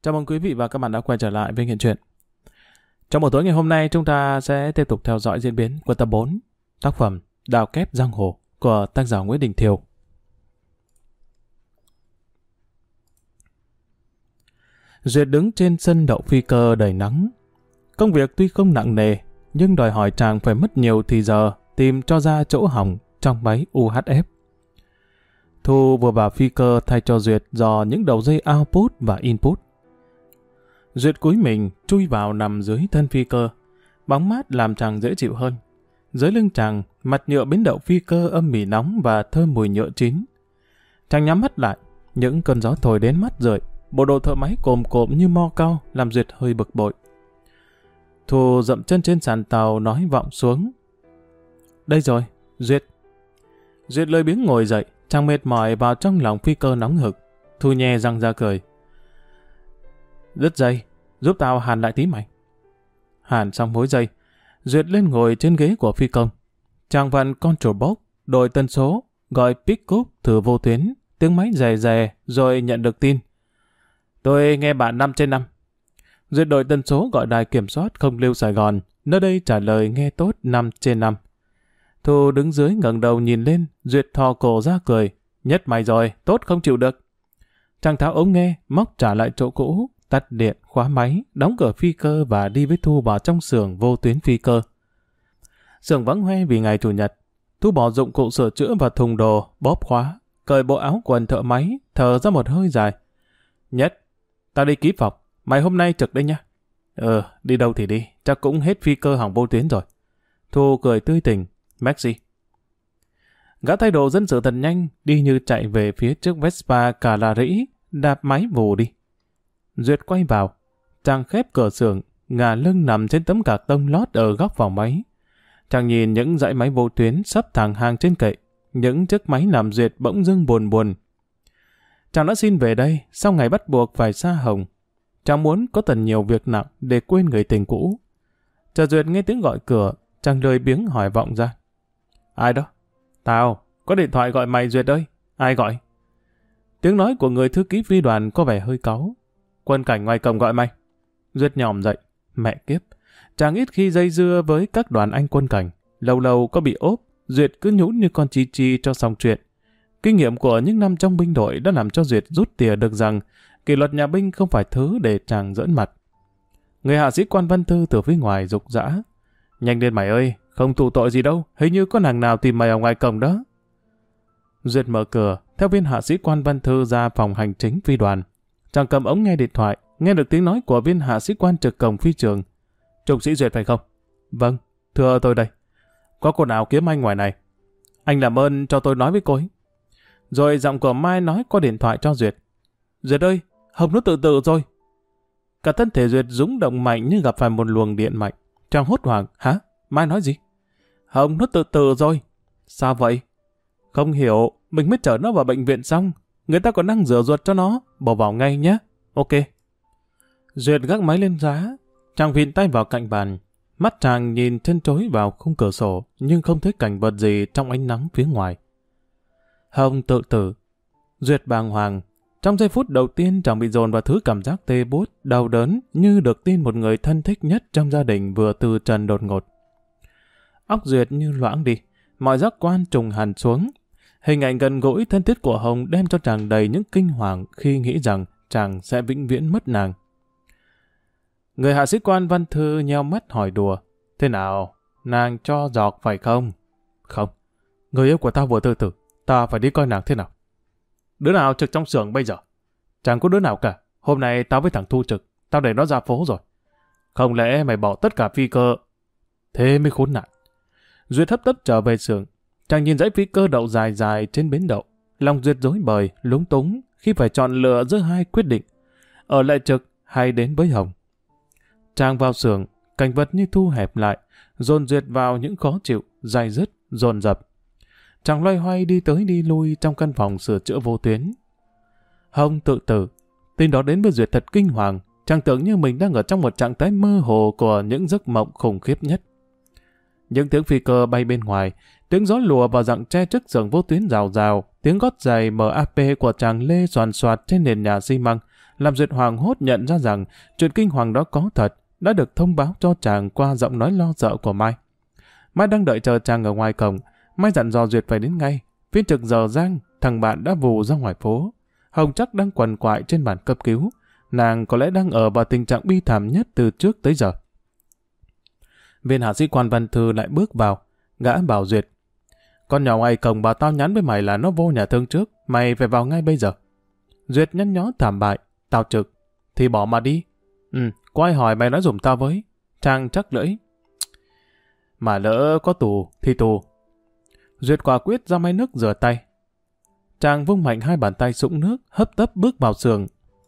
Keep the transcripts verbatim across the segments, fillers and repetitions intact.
Chào mừng quý vị và các bạn đã quay trở lại với Nghiện Truyện. Trong buổi tối ngày hôm nay, chúng ta sẽ tiếp tục theo dõi diễn biến của tập bốn tác phẩm Đào Kép Giang Hồ của tác giả Nguyễn Đình Thiều. Duyệt đứng trên sân đậu phi cơ đầy nắng. Công việc tuy không nặng nề, nhưng đòi hỏi chàng phải mất nhiều thì giờ tìm cho ra chỗ hỏng trong máy u hát ép. Thu vừa vào phi cơ thay cho Duyệt dò những đầu dây output và input. Duyệt cúi mình chui vào nằm dưới thân phi cơ, bóng mát làm chàng dễ chịu hơn. Dưới lưng chàng, mặt nhựa bến đậu phi cơ âm mỉ nóng và thơm mùi nhựa chín. Chàng nhắm mắt lại, những cơn gió thổi đến mắt rượi, bộ đồ thợ máy cồm cộm như mo cao làm Duyệt hơi bực bội. Thu dậm chân trên sàn tàu nói vọng xuống. Đây rồi, Duyệt. Duyệt lười biếng ngồi dậy, chàng mệt mỏi vào trong lòng phi cơ nóng hực. Thu nhe răng ra cười. Đứt dây, giúp tao hàn lại tí mày. Hàn xong mối dây, Duyệt lên ngồi trên ghế của phi công. Chàng vặn control box, đổi tần số, gọi pick up thử vô tuyến, tiếng máy rè rè rồi nhận được tin. Tôi nghe bạn năm trên năm. Duyệt đổi tần số gọi đài kiểm soát không lưu Sài Gòn, nơi đây trả lời nghe tốt năm trên năm. Thu đứng dưới ngẩng đầu nhìn lên, Duyệt thò cổ ra cười. Nhất mày rồi, tốt không chịu được. Chàng tháo ống nghe, móc trả lại chỗ cũ, tắt điện, khóa máy, đóng cửa phi cơ và đi với Thu vào trong xưởng vô tuyến phi cơ. Xưởng vắng hoe vì ngày chủ nhật. Thu bỏ dụng cụ sửa chữa vào thùng đồ, bóp khóa, cởi bộ áo quần thợ máy, thở ra một hơi dài. Nhất, tao đi ký phòng, mày hôm nay trực đây nhá. Ờ, đi đâu thì đi, chắc cũng hết phi cơ hỏng vô tuyến rồi. Thu cười tươi tỉnh. Maxi. Gã thay đồ dân sự thật nhanh, đi như chạy về phía trước Vespa cả là rĩ, đạp máy vù đi. Duyệt quay vào, chàng khép cửa xưởng, ngả lưng nằm trên tấm cạc tông lót ở góc phòng máy. Chàng nhìn những dãy máy vô tuyến sắp thẳng hàng trên kệ, những chiếc máy làm Duyệt bỗng dưng buồn buồn. Chàng đã xin về đây, sau ngày bắt buộc phải xa Hồng. Chàng muốn có tần nhiều việc nặng để quên người tình cũ. Chờ Duyệt nghe tiếng gọi cửa, chàng lười biếng hỏi vọng ra. Ai đó? Tao, có điện thoại gọi mày Duyệt ơi. Ai gọi? Tiếng nói của người thư ký phi đoàn có vẻ hơi cáu. Quân cảnh ngoài cổng gọi mày. Duyệt nhòm dậy. Mẹ kiếp, chàng ít khi dây dưa với các đoàn anh quân cảnh. Lâu lâu có bị ốp, Duyệt cứ nhũn như con chi chi cho xong chuyện. Kinh nghiệm của những năm trong binh đội đã làm cho Duyệt rút tỉa được rằng kỷ luật nhà binh không phải thứ để chàng giỡn mặt. Người hạ sĩ quan Văn Thư từ phía ngoài rục rã. Nhanh lên mày ơi, không tụ tội gì đâu, hình như có nàng nào tìm mày ở ngoài cổng đó. Duyệt mở cửa, theo viên hạ sĩ quan Văn Thư ra phòng hành chính phi đoàn. Chàng cầm ống nghe điện thoại, nghe được tiếng nói của viên hạ sĩ quan trực cổng phi trường. Trung sĩ Duyệt phải không? Vâng, thưa tôi đây. Có cô nào kiếm anh ngoài này? Anh làm ơn cho tôi nói với cô ấy. Rồi giọng của Mai nói qua điện thoại cho Duyệt. Duyệt ơi, Hồng nó tự tử rồi. Cả thân thể Duyệt rúng động mạnh như gặp phải một luồng điện mạnh. Chàng hốt hoảng. Hả? Mai nói gì? Hồng nó tự tử rồi. Sao vậy? Không hiểu, mình mới chở nó vào bệnh viện xong. Người ta còn đang rửa ruột cho nó. Bỏ vào ngay nhé. Ok. Duyệt gác máy lên giá. Chàng vịn tay vào cạnh bàn. Mắt chàng nhìn chân trối vào khung cửa sổ, nhưng không thấy cảnh vật gì trong ánh nắng phía ngoài. Hồng tự tử. Duyệt bàng hoàng. Trong giây phút đầu tiên chàng bị dồn vào thứ cảm giác tê buốt, đau đớn như được tin một người thân thích nhất trong gia đình vừa từ trần đột ngột. Óc Duyệt như loãng đi, mọi giác quan trùng hẳn xuống. Hình ảnh gần gũi thân thiết của Hồng đem cho chàng đầy những kinh hoàng khi nghĩ rằng chàng sẽ vĩnh viễn mất nàng. Người hạ sĩ quan Văn Thư nheo mắt hỏi đùa. Thế nào? Nàng cho giọt phải không? Không. Người yêu của tao vừa tự tử, ta phải đi coi nàng thế nào. Đứa nào trực trong xưởng bây giờ? Chẳng có đứa nào cả. Hôm nay tao với thằng Thu trực, tao để nó ra phố rồi. Không lẽ mày bỏ tất cả phi cơ? Thế mới khốn nạn. Duyệt hấp tấp trở về xưởng. Chàng nhìn dãy phi cơ đậu dài dài trên bến đậu. Lòng Duyệt rối bời, lúng túng khi phải chọn lựa giữa hai quyết định. Ở lại trực hay đến với Hồng. Chàng vào xưởng, cảnh vật như thu hẹp lại, dồn Duyệt vào những khó chịu, dai dứt, dồn dập. Chàng loay hoay đi tới đi lui trong căn phòng sửa chữa vô tuyến. Hồng tự tử. Tin đó đến với Duyệt thật kinh hoàng. Chàng tưởng như mình đang ở trong một trạng thái mơ hồ của những giấc mộng khủng khiếp nhất. Những tiếng phi cơ bay bên ngoài, tiếng gió lùa vào rặng tre trước giường vô tuyến rào rào, tiếng gót giày em a pê của chàng lê soàn soạt trên nền nhà xi măng, làm Duyệt hoảng hốt nhận ra rằng chuyện kinh hoàng đó có thật, đã được thông báo cho chàng qua giọng nói lo sợ của Mai. Mai đang đợi chờ chàng ở ngoài cổng. Mai dặn dò Duyệt phải đến ngay. Phiên trực giờ giang, thằng bạn đã vù ra ngoài phố. Hồng chắc đang quằn quại trên bàn cấp cứu. Nàng có lẽ đang ở vào tình trạng bi thảm nhất từ trước tới giờ. Viên hạ sĩ quan Văn Thư lại bước vào. Gã bảo Duyệt: con nhỏ ngoài cổng bảo tao nhắn với mày là nó vô nhà thương trước. Mày phải vào ngay bây giờ. Duyệt nhăn nhó thảm bại: tao trực. Thì bỏ mà đi. Ừ, có ai hỏi mày nói dùm tao với. Trang chắc lưỡi: mà lỡ có tù thì tù. Duyệt quả quyết ra máy nước rửa tay. Trang vung mạnh hai bàn tay sũng nước, hấp tấp bước vào xưởng.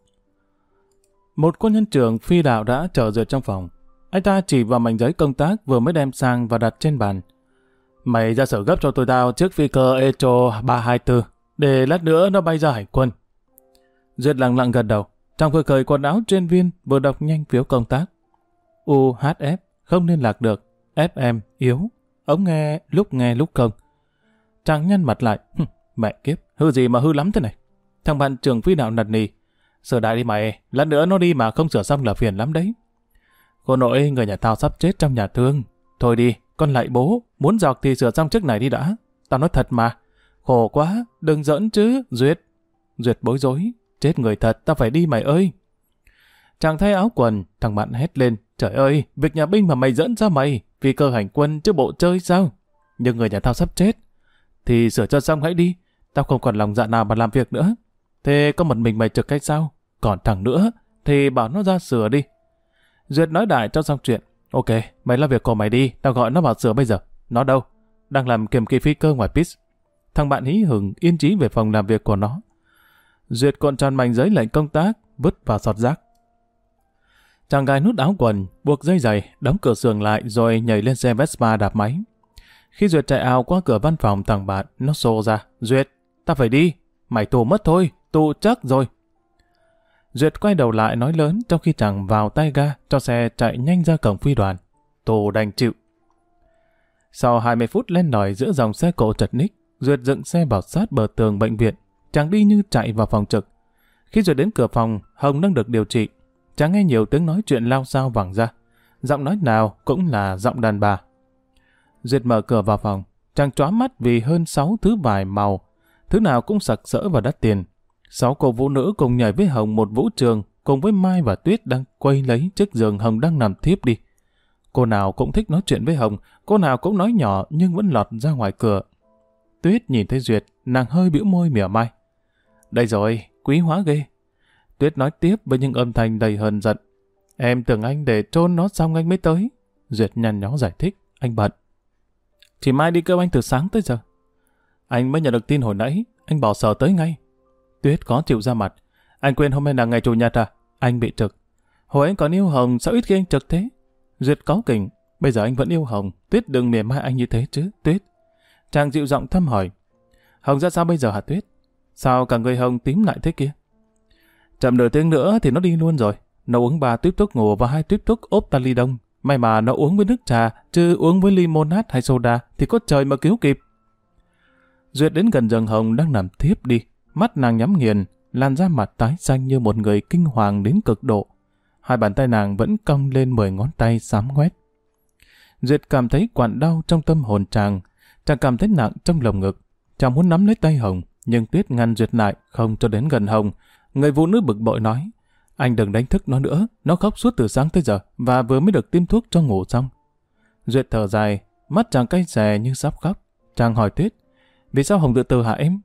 Một quân nhân trưởng phi đạo đã chờ Duyệt trong phòng. Anh ta chỉ vào mảnh giấy công tác vừa mới đem sang và đặt trên bàn. Mày ra sở gấp cho tôi tao chiếc phi cơ Echo ba hai tư, để lát nữa nó bay ra hải quân. Duyệt lặng lặng gật đầu. Trang vừa cởi quần áo trên viên, vừa đọc nhanh phiếu công tác. u hát ép, không liên lạc được. ép em, yếu. Ống nghe, lúc nghe lúc không. Trang nhăn mặt lại. Mẹ kiếp, hư gì mà hư lắm thế này. Thằng bạn trưởng phi đạo nạt nỉ: sửa đại đi mày, lát nữa nó đi mà không sửa xong là phiền lắm đấy. Cô nội, người nhà tao sắp chết trong nhà thương. Thôi đi, con lại bố, muốn dọc thì sửa xong trước này đi đã. Tao nói thật mà. Khổ quá, đừng giỡn chứ, Duyệt. Duyệt bối rối: chết người thật, tao phải đi mày ơi. Chàng thay áo quần, thằng bạn hét lên: trời ơi, việc nhà binh mà mày dẫn ra mày, phi cơ hành quân chứ bộ chơi sao? Nhưng người nhà tao sắp chết. Thì sửa cho xong hãy đi, tao không còn lòng dạ nào mà làm việc nữa. Thế có một mình mày trực hay sao? Còn thằng nữa, thì bảo nó ra sửa đi. Duyệt nói đại cho xong chuyện. Ok, mày lo việc của mày đi, tao gọi nó vào sửa bây giờ. Nó đâu? Đang làm kiểm kỳ phi cơ ngoài pit. Thằng bạn hí hửng yên chí về phòng làm việc của nó. Duyệt cuộn tròn mảnh giấy lệnh công tác, vứt vào sọt rác. Chàng gài nút áo quần, buộc dây giày, đóng cửa xưởng lại rồi nhảy lên xe Vespa đạp máy. Khi Duyệt chạy ào qua cửa văn phòng thằng bạn, nó xô ra: Duyệt, ta phải đi. Mày tù mất thôi, tù chắc rồi. Duyệt quay đầu lại nói lớn trong khi chàng vào tay ga cho xe chạy nhanh ra cổng phi đoàn. Tù đành chịu. Sau hai mươi phút lên lỏi giữa dòng xe cộ chật ních, Duyệt dựng xe bảo sát bờ tường bệnh viện. Chàng đi như chạy vào phòng trực. Khi Duyệt đến cửa phòng, Hồng đang được điều trị. Chàng nghe nhiều tiếng nói chuyện lao xao vẳng ra. Giọng nói nào cũng là giọng đàn bà. Duyệt mở cửa vào phòng. Chàng chóa mắt vì hơn sáu thứ vải màu. Thứ nào cũng sặc sỡ và đắt tiền. Sáu cô vũ nữ cùng nhảy với Hồng một vũ trường, cùng với Mai và Tuyết đang quay lấy chiếc giường Hồng đang nằm thiếp đi. Cô nào cũng thích nói chuyện với Hồng, cô nào cũng nói nhỏ nhưng vẫn lọt ra ngoài cửa. Tuyết nhìn thấy Duyệt, nàng hơi bĩu môi mỉa mai. Đây rồi, quý hóa ghê. Tuyết nói tiếp với những âm thanh đầy hờn giận. Em tưởng anh để chôn nó xong anh mới tới. Duyệt nhăn nhó giải thích. Anh bận. Chị Mai đi kêu anh từ sáng tới giờ. Anh mới nhận được tin hồi nãy, anh bỏ sở tới ngay. Tuyết có chịu ra mặt. Anh quên hôm nay là ngày chủ nhật à? Anh bị trực. Hồi anh còn yêu Hồng, sao ít khi anh trực thế? Duyệt cáu kỉnh. Bây giờ anh vẫn yêu Hồng, Tuyết đừng mỉa mai anh như thế chứ, Tuyết. Chàng dịu giọng thăm hỏi. Hồng ra sao bây giờ hả Tuyết? Sao cả người Hồng tím lại thế kia? Chậm nửa tiếng nữa thì nó đi luôn rồi. Nó uống ba tuyếp thuốc ngủ và hai tuyếp thuốc Optalidon. May mà nó uống với nước trà, chứ uống với limonade hay soda thì có trời mà cứu kịp. Duyệt đến gần giường Hồng đang nằm thiếp đi. Mắt nàng nhắm nghiền, làn da mặt tái xanh như một người kinh hoàng đến cực độ. Hai bàn tay nàng vẫn cong lên mười ngón tay xám ngoét. Duyệt cảm thấy quặn đau trong tâm hồn chàng. Chàng cảm thấy nặng trong lồng ngực. Chàng muốn nắm lấy tay Hồng, nhưng Tuyết ngăn Duyệt lại, không cho đến gần Hồng. Người phụ nữ bực bội nói, anh đừng đánh thức nó nữa, nó khóc suốt từ sáng tới giờ, và vừa mới được tiêm thuốc cho ngủ xong. Duyệt thở dài, mắt chàng cay xè như sắp khóc. Chàng hỏi Tuyết, vì sao Hồng tự tử hả em?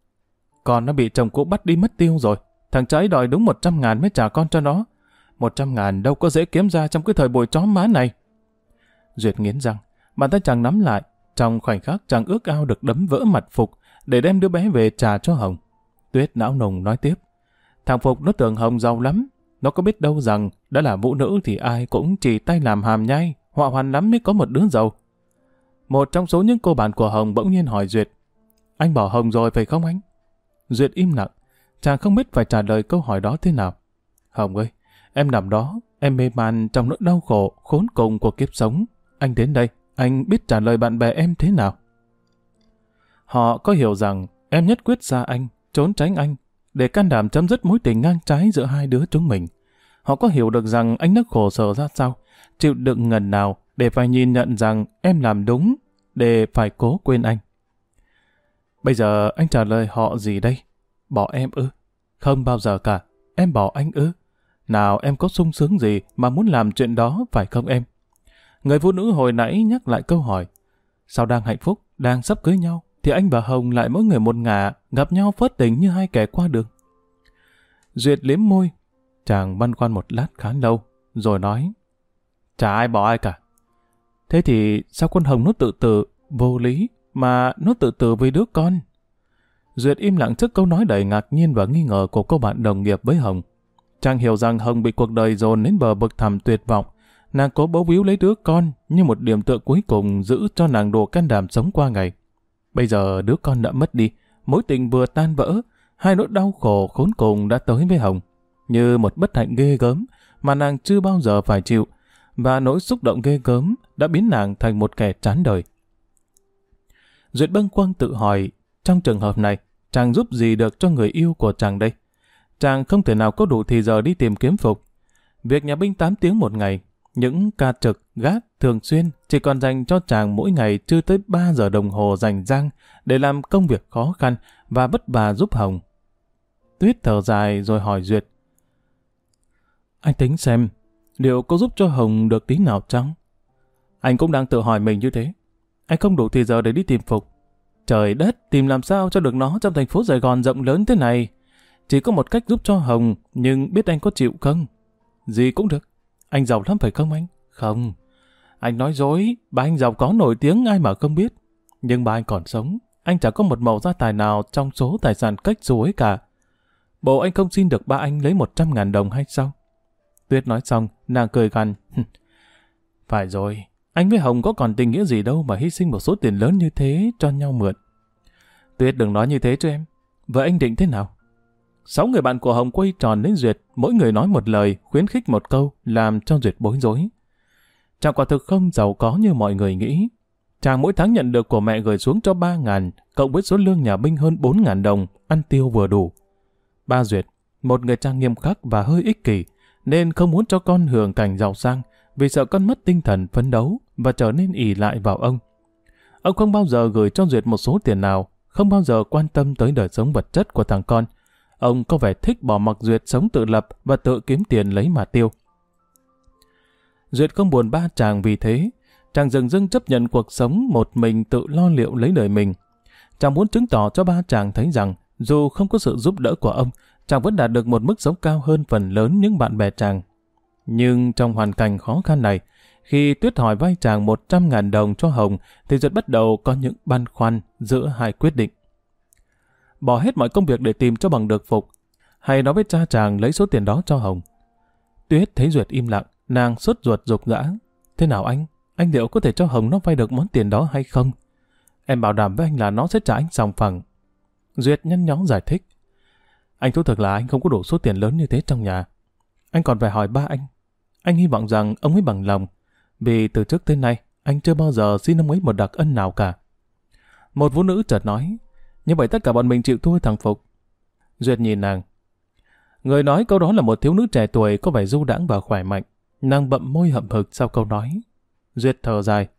Con nó bị chồng cũ bắt đi mất tiêu rồi. Thằng cháy đòi đúng một trăm ngàn mới trả con cho nó. Một trăm ngàn đâu có dễ kiếm ra trong cái thời buổi chó má này. Duyệt nghiến răng, bàn tay chàng nắm lại. Trong khoảnh khắc chàng ước ao được đấm vỡ mặt Phục để đem đứa bé về trả cho Hồng. Tuyết não nùng nói tiếp, thằng Phục nó tưởng Hồng giàu lắm. Nó có biết đâu rằng đã là vũ nữ thì ai cũng chỉ tay làm hàm nhai, họa hoàn lắm mới có một đứa giàu. Một trong số những cô bạn của Hồng bỗng nhiên hỏi Duyệt, anh bỏ Hồng rồi phải không anh? Duyệt im lặng, chàng không biết phải trả lời câu hỏi đó thế nào. Hồng ơi, em nằm đó, em mê man trong nỗi đau khổ, khốn cùng của kiếp sống. Anh đến đây, anh biết trả lời bạn bè em thế nào? Họ có hiểu rằng em nhất quyết xa anh, trốn tránh anh, để can đảm chấm dứt mối tình ngang trái giữa hai đứa chúng mình. Họ có hiểu được rằng anh đã khổ sở ra sao, chịu đựng ngần nào để phải nhìn nhận rằng em làm đúng, để phải cố quên anh. Bây giờ anh trả lời họ gì đây? Bỏ em ư? Không bao giờ cả. Em bỏ anh ư? Nào em có sung sướng gì mà muốn làm chuyện đó, phải không em? Người phụ nữ hồi nãy nhắc lại câu hỏi. Sao đang hạnh phúc, đang sắp cưới nhau, thì anh và Hồng lại mỗi người một ngả, gặp nhau phớt tình như hai kẻ qua đường. Duyệt liếm môi. Chàng băn khoăn một lát khá lâu, rồi nói. Chả ai bỏ ai cả. Thế thì sao con Hồng nó tự tử, vô lý, mà nó tự tử với đứa con? Duyệt im lặng trước câu nói đầy ngạc nhiên và nghi ngờ của cô bạn đồng nghiệp với Hồng. Chàng hiểu rằng Hồng bị cuộc đời dồn đến bờ vực thẳm tuyệt vọng. Nàng cố bấu víu lấy đứa con như một điểm tựa cuối cùng giữ cho nàng đủ can đảm sống qua ngày. Bây giờ đứa con đã mất đi, mối tình vừa tan vỡ, hai nỗi đau khổ khốn cùng đã tới với Hồng. Như một bất hạnh ghê gớm mà nàng chưa bao giờ phải chịu, và nỗi xúc động ghê gớm đã biến nàng thành một kẻ chán đời. Duyệt bâng quâng tự hỏi, trong trường hợp này, chàng giúp gì được cho người yêu của chàng đây? Chàng không thể nào có đủ thì giờ đi tìm kiếm Phục. Việc nhà binh tám tiếng một ngày, những ca trực, gác, thường xuyên chỉ còn dành cho chàng mỗi ngày chưa tới ba giờ đồng hồ rảnh rang để làm công việc khó khăn và vất vả giúp Hồng. Tuyết thở dài rồi hỏi Duyệt. Anh tính xem, liệu có giúp cho Hồng được tí nào chăng? Anh cũng đang tự hỏi mình như thế. Anh không đủ thì giờ để đi tìm Phục. Trời đất, tìm làm sao cho được nó trong thành phố Sài Gòn rộng lớn thế này. Chỉ có một cách giúp cho Hồng, nhưng biết anh có chịu không? Gì cũng được. Anh giàu lắm phải không anh? Không. Anh nói dối, ba anh giàu có nổi tiếng ai mà không biết. Nhưng ba anh còn sống, anh chả có một mẩu gia tài nào trong số tài sản cách xù ấy cả. Bộ anh không xin được ba anh lấy một trăm ngàn đồng hay sao? Tuyết nói xong, nàng cười gằn. Phải rồi, anh với Hồng có còn tình nghĩa gì đâu mà hy sinh một số tiền lớn như thế cho nhau mượn. Tuyết đừng nói như thế cho em. Vợ anh định thế nào? Sáu người bạn của Hồng quay tròn đến Duyệt, mỗi người nói một lời, khuyến khích một câu, làm cho Duyệt bối rối. Chàng quả thực không giàu có như mọi người nghĩ. Chàng mỗi tháng nhận được của mẹ gửi xuống cho ba ngàn, cộng với số lương nhà binh hơn bốn ngàn đồng, ăn tiêu vừa đủ. Ba Duyệt, một người cha nghiêm khắc và hơi ích kỷ, nên không muốn cho con hưởng cảnh giàu sang, vì sợ con mất tinh thần phấn đấu và trở nên ỷ lại vào ông. Ông không bao giờ gửi cho Duyệt một số tiền nào, không bao giờ quan tâm tới đời sống vật chất của thằng con. Ông có vẻ thích bỏ mặc Duyệt sống tự lập và tự kiếm tiền lấy mà tiêu. Duyệt không buồn ba chàng vì thế. Chàng dừng dưng chấp nhận cuộc sống một mình tự lo liệu lấy đời mình. Chàng muốn chứng tỏ cho ba chàng thấy rằng dù không có sự giúp đỡ của ông, chàng vẫn đạt được một mức sống cao hơn phần lớn những bạn bè chàng. Nhưng trong hoàn cảnh khó khăn này, khi Tuyết hỏi vay chàng một trăm ngàn đồng cho Hồng, thì Duyệt bắt đầu có những băn khoăn giữa hai quyết định. Bỏ hết mọi công việc để tìm cho bằng được Phục, hay nói với cha chàng lấy số tiền đó cho Hồng. Tuyết thấy Duyệt im lặng, nàng sốt ruột giục giã. Thế nào anh? Anh liệu có thể cho Hồng nó vay được món tiền đó hay không? Em bảo đảm với anh là nó sẽ trả anh sòng phẳng. Duyệt nhăn nhó giải thích. Anh thú thực là anh không có đủ số tiền lớn như thế trong nhà. Anh còn phải hỏi ba anh. Anh hy vọng rằng ông ấy bằng lòng, vì từ trước tới nay anh chưa bao giờ xin ông ấy một đặc ân nào cả. Một phụ nữ chợt nói. Như vậy tất cả bọn mình chịu thua thằng Phục. Duyệt nhìn nàng. Người nói câu đó là một thiếu nữ trẻ tuổi có vẻ du đãng và khỏe mạnh. Nàng bậm môi hậm hực sau câu nói. Duyệt thở dài.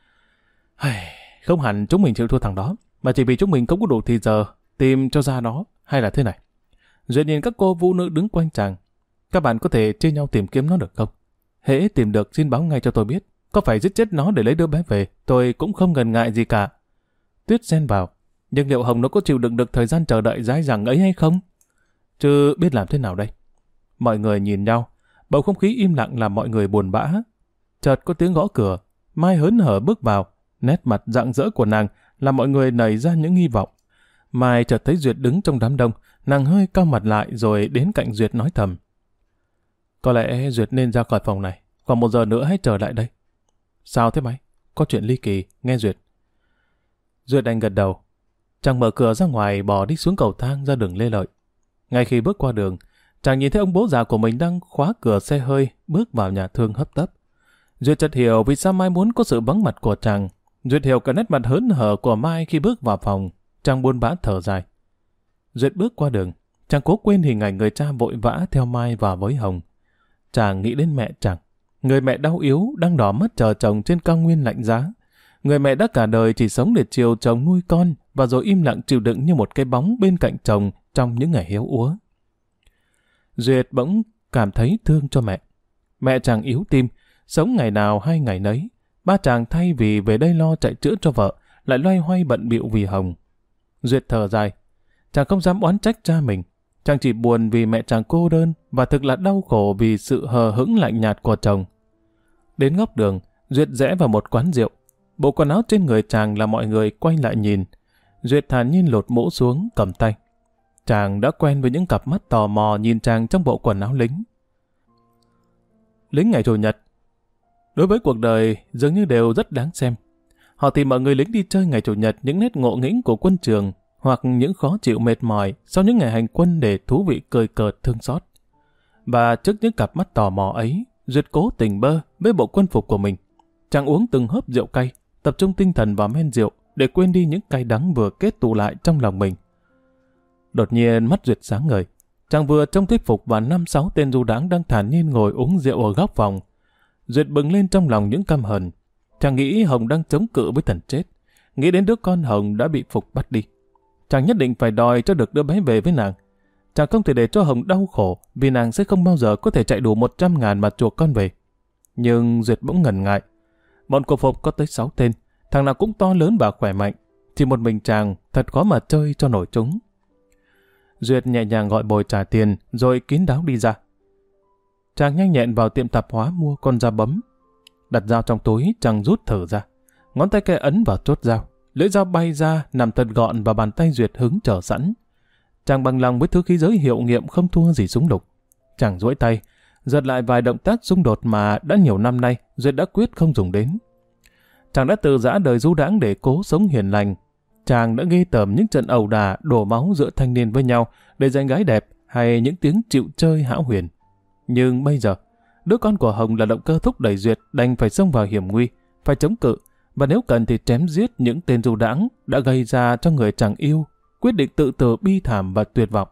Không hẳn chúng mình chịu thua thằng đó, mà chỉ vì chúng mình không có đủ thì giờ tìm cho ra nó, hay là thế này. Duyệt nhìn các cô phụ nữ đứng quanh chàng. Các bạn có thể chia nhau tìm kiếm nó được không? Hễ tìm được xin báo ngay cho tôi biết. Có phải giết chết nó để lấy đứa bé về, tôi cũng không ngần ngại gì cả. Tuyết xen vào. Nhưng liệu Hồng nó có chịu đựng được thời gian chờ đợi dai dẳng ấy hay không? Chứ biết làm thế nào đây? Mọi người nhìn nhau. Bầu không khí im lặng làm mọi người buồn bã. Chợt có tiếng gõ cửa. Mai hớn hở bước vào. Nét mặt rạng rỡ của nàng làm mọi người nảy ra những hy vọng. Mai chợt thấy Duyệt đứng trong đám đông. Nàng hơi cau mặt lại rồi đến cạnh Duyệt nói thầm. Có lẽ Duyệt nên ra khỏi phòng này. Khoảng một giờ nữa hãy trở lại đây. Sao thế Mai? Có chuyện ly kỳ, nghe Duyệt. Duyệt đành gật đầu. Chàng mở cửa ra ngoài, bỏ đi xuống cầu thang ra đường Lê Lợi. Ngay khi bước qua đường, chàng nhìn thấy ông bố già của mình đang khóa cửa xe hơi, bước vào nhà thương hấp tấp. Duyệt chợt hiểu vì sao Mai muốn có sự vắng mặt của chàng. Duyệt hiểu cả nét mặt hớn hở của Mai khi bước vào phòng. Chàng buồn bã thở dài. Duyệt bước qua đường, Chàng cố quên hình ảnh người cha vội vã theo Mai và với Hồng. Chàng nghĩ đến mẹ chàng, người mẹ đau yếu đang đỏ mắt chờ chồng trên cao nguyên lạnh giá. Người mẹ đã cả đời chỉ sống để chiều chồng nuôi con và rồi im lặng chịu đựng như một cái bóng bên cạnh chồng trong những ngày héo úa. Duyệt bỗng cảm thấy thương cho mẹ. Mẹ chàng yếu tim, sống ngày nào hay ngày nấy. Ba chàng thay vì về đây lo chạy chữa cho vợ, lại loay hoay bận bịu vì Hồng. Duyệt thở dài. Chàng không dám oán trách cha mình. Chàng chỉ buồn vì mẹ chàng cô đơn và thực là đau khổ vì sự hờ hững lạnh nhạt của chồng. Đến góc đường, Duyệt rẽ vào một quán rượu. Bộ quần áo trên người chàng làm mọi người quay lại nhìn. Duyệt thản nhiên lột mũ xuống, cầm tay. Chàng đã quen với những cặp mắt tò mò nhìn chàng trong bộ quần áo lính. Lính ngày Chủ nhật, đối với cuộc đời dường như đều rất đáng xem. Họ tìm mọi người lính đi chơi ngày Chủ nhật những nét ngộ nghĩnh của quân trường hoặc những khó chịu mệt mỏi sau những ngày hành quân để thú vị cười cợt thương xót. Và trước những cặp mắt tò mò ấy, Duyệt cố tình bơ với bộ quân phục của mình. Chàng uống từng hớp rượu cay, tập trung tinh thần vào men rượu để quên đi những cay đắng vừa kết tụ lại trong lòng mình. Đột nhiên mắt Duyệt sáng ngời. Chàng vừa trông thuyết phục và năm sáu tên du đãng đang thản nhiên ngồi uống rượu ở góc phòng. Duyệt bừng lên trong lòng những căm hờn. Chàng nghĩ Hồng đang chống cự với thần chết. Nghĩ đến đứa con Hồng đã bị Phục bắt đi. Chàng nhất định phải đòi cho được đứa bé về với nàng. Chàng không thể để cho Hồng đau khổ vì nàng sẽ không bao giờ có thể chạy đủ một trăm ngàn mà chuộc con về. Nhưng Duyệt bỗng ngần ngại. Bọn của Phục có tới sáu tên. Thằng nào cũng to lớn và khỏe mạnh. Chỉ một mình chàng thật khó mà chơi cho nổi chúng. Duyệt nhẹ nhàng gọi bồi trả tiền rồi kín đáo đi ra. Chàng nhanh nhẹn vào tiệm tạp hóa mua con dao bấm. Đặt dao trong túi, chàng rút thở ra. Ngón tay kẽ ấn vào chốt dao. Lưỡi dao bay ra, nằm thật gọn vào bàn tay Duyệt hứng chờ sẵn. Chàng bằng lòng với thứ khí giới hiệu nghiệm không thua gì súng lục. Chàng duỗi tay, giật lại vài động tác xung đột mà đã nhiều năm nay Duyệt đã quyết không dùng đến. Chàng đã từ giã đời du đãng để cố sống hiền lành. Chàng đã ghê tởm những trận ẩu đả đổ máu giữa thanh niên với nhau để giành gái đẹp hay những tiếng chịu chơi hão huyền. Nhưng bây giờ, đứa con của Hồng là động cơ thúc đẩy Duyệt đành phải xông vào hiểm nguy, phải chống cự, và nếu cần thì chém giết những tên du đãng đã gây ra cho người chàng yêu, quyết định tự tử bi thảm và tuyệt vọng.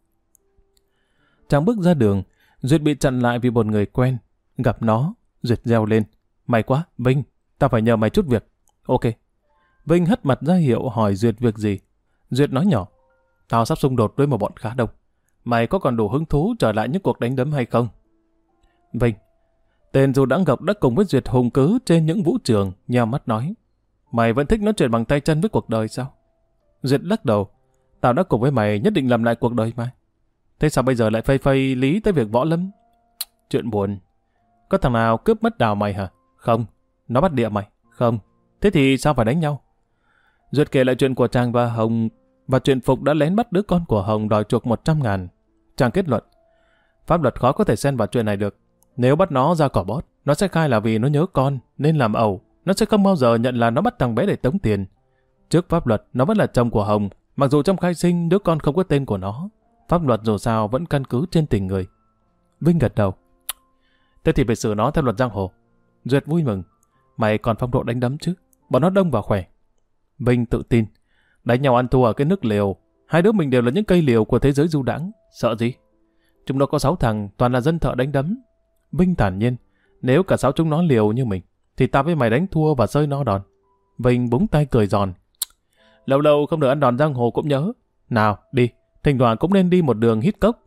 Chàng bước ra đường, Duyệt bị chặn lại vì một người quen. Gặp nó, Duyệt reo lên. May quá, Vinh, tao phải nhờ mày chút việc. Ok. Vinh hất mặt ra hiệu hỏi Duyệt việc gì. Duyệt nói nhỏ. Tao sắp xung đột với một bọn khá đông. Mày có còn đủ hứng thú trở lại những cuộc đánh đấm hay không? Vinh. Tên dù đãng gộc đã cùng với Duyệt hùng cứ trên những vũ trường, nheo mắt nói. Mày vẫn thích nói chuyện bằng tay chân với cuộc đời sao? Duyệt lắc đầu. Tao đã cùng với mày nhất định làm lại cuộc đời mà. Thế sao bây giờ lại phây phây lý tới việc võ lâm? Chuyện buồn. Có thằng nào cướp mất đào mày hả? Không. Nó bắt địa mày? Không. Thế thì sao phải đánh nhau? Duyệt kể lại chuyện của chàng và Hồng và chuyện Phục đã lén bắt đứa con của Hồng đòi chuộc một trăm ngàn. Chàng kết luận. Pháp luật khó có thể xen vào chuyện này được. Nếu bắt nó ra cỏ bót, nó sẽ khai là vì nó nhớ con nên làm ẩu. Nó sẽ không bao giờ nhận là nó bắt thằng bé để tống tiền. Trước pháp luật, nó vẫn là chồng của Hồng. Mặc dù trong khai sinh đứa con không có tên của nó, pháp luật dù sao vẫn căn cứ trên tình người. Vinh gật đầu. Thế thì phải xử nó theo luật giang hồ. Duyệt vui mừng. Mày còn phong độ đánh đấm chứ? Bọn nó đông và khỏe. Vinh tự tin. Đánh nhau ăn thua ở cái nước liều. Hai đứa mình đều là những cây liều của thế giới du đãng. Sợ gì? Chúng nó có sáu thằng, toàn là dân thợ đánh đấm. Vinh thản nhiên. Nếu cả sáu chúng nó liều như mình, thì tao với mày đánh thua và rơi no đòn. Vinh búng tay cười giòn. Lâu lâu không được ăn đòn giang hồ cũng nhớ. Nào, đi. Thỉnh thoảng cũng nên đi một đường hít cốc.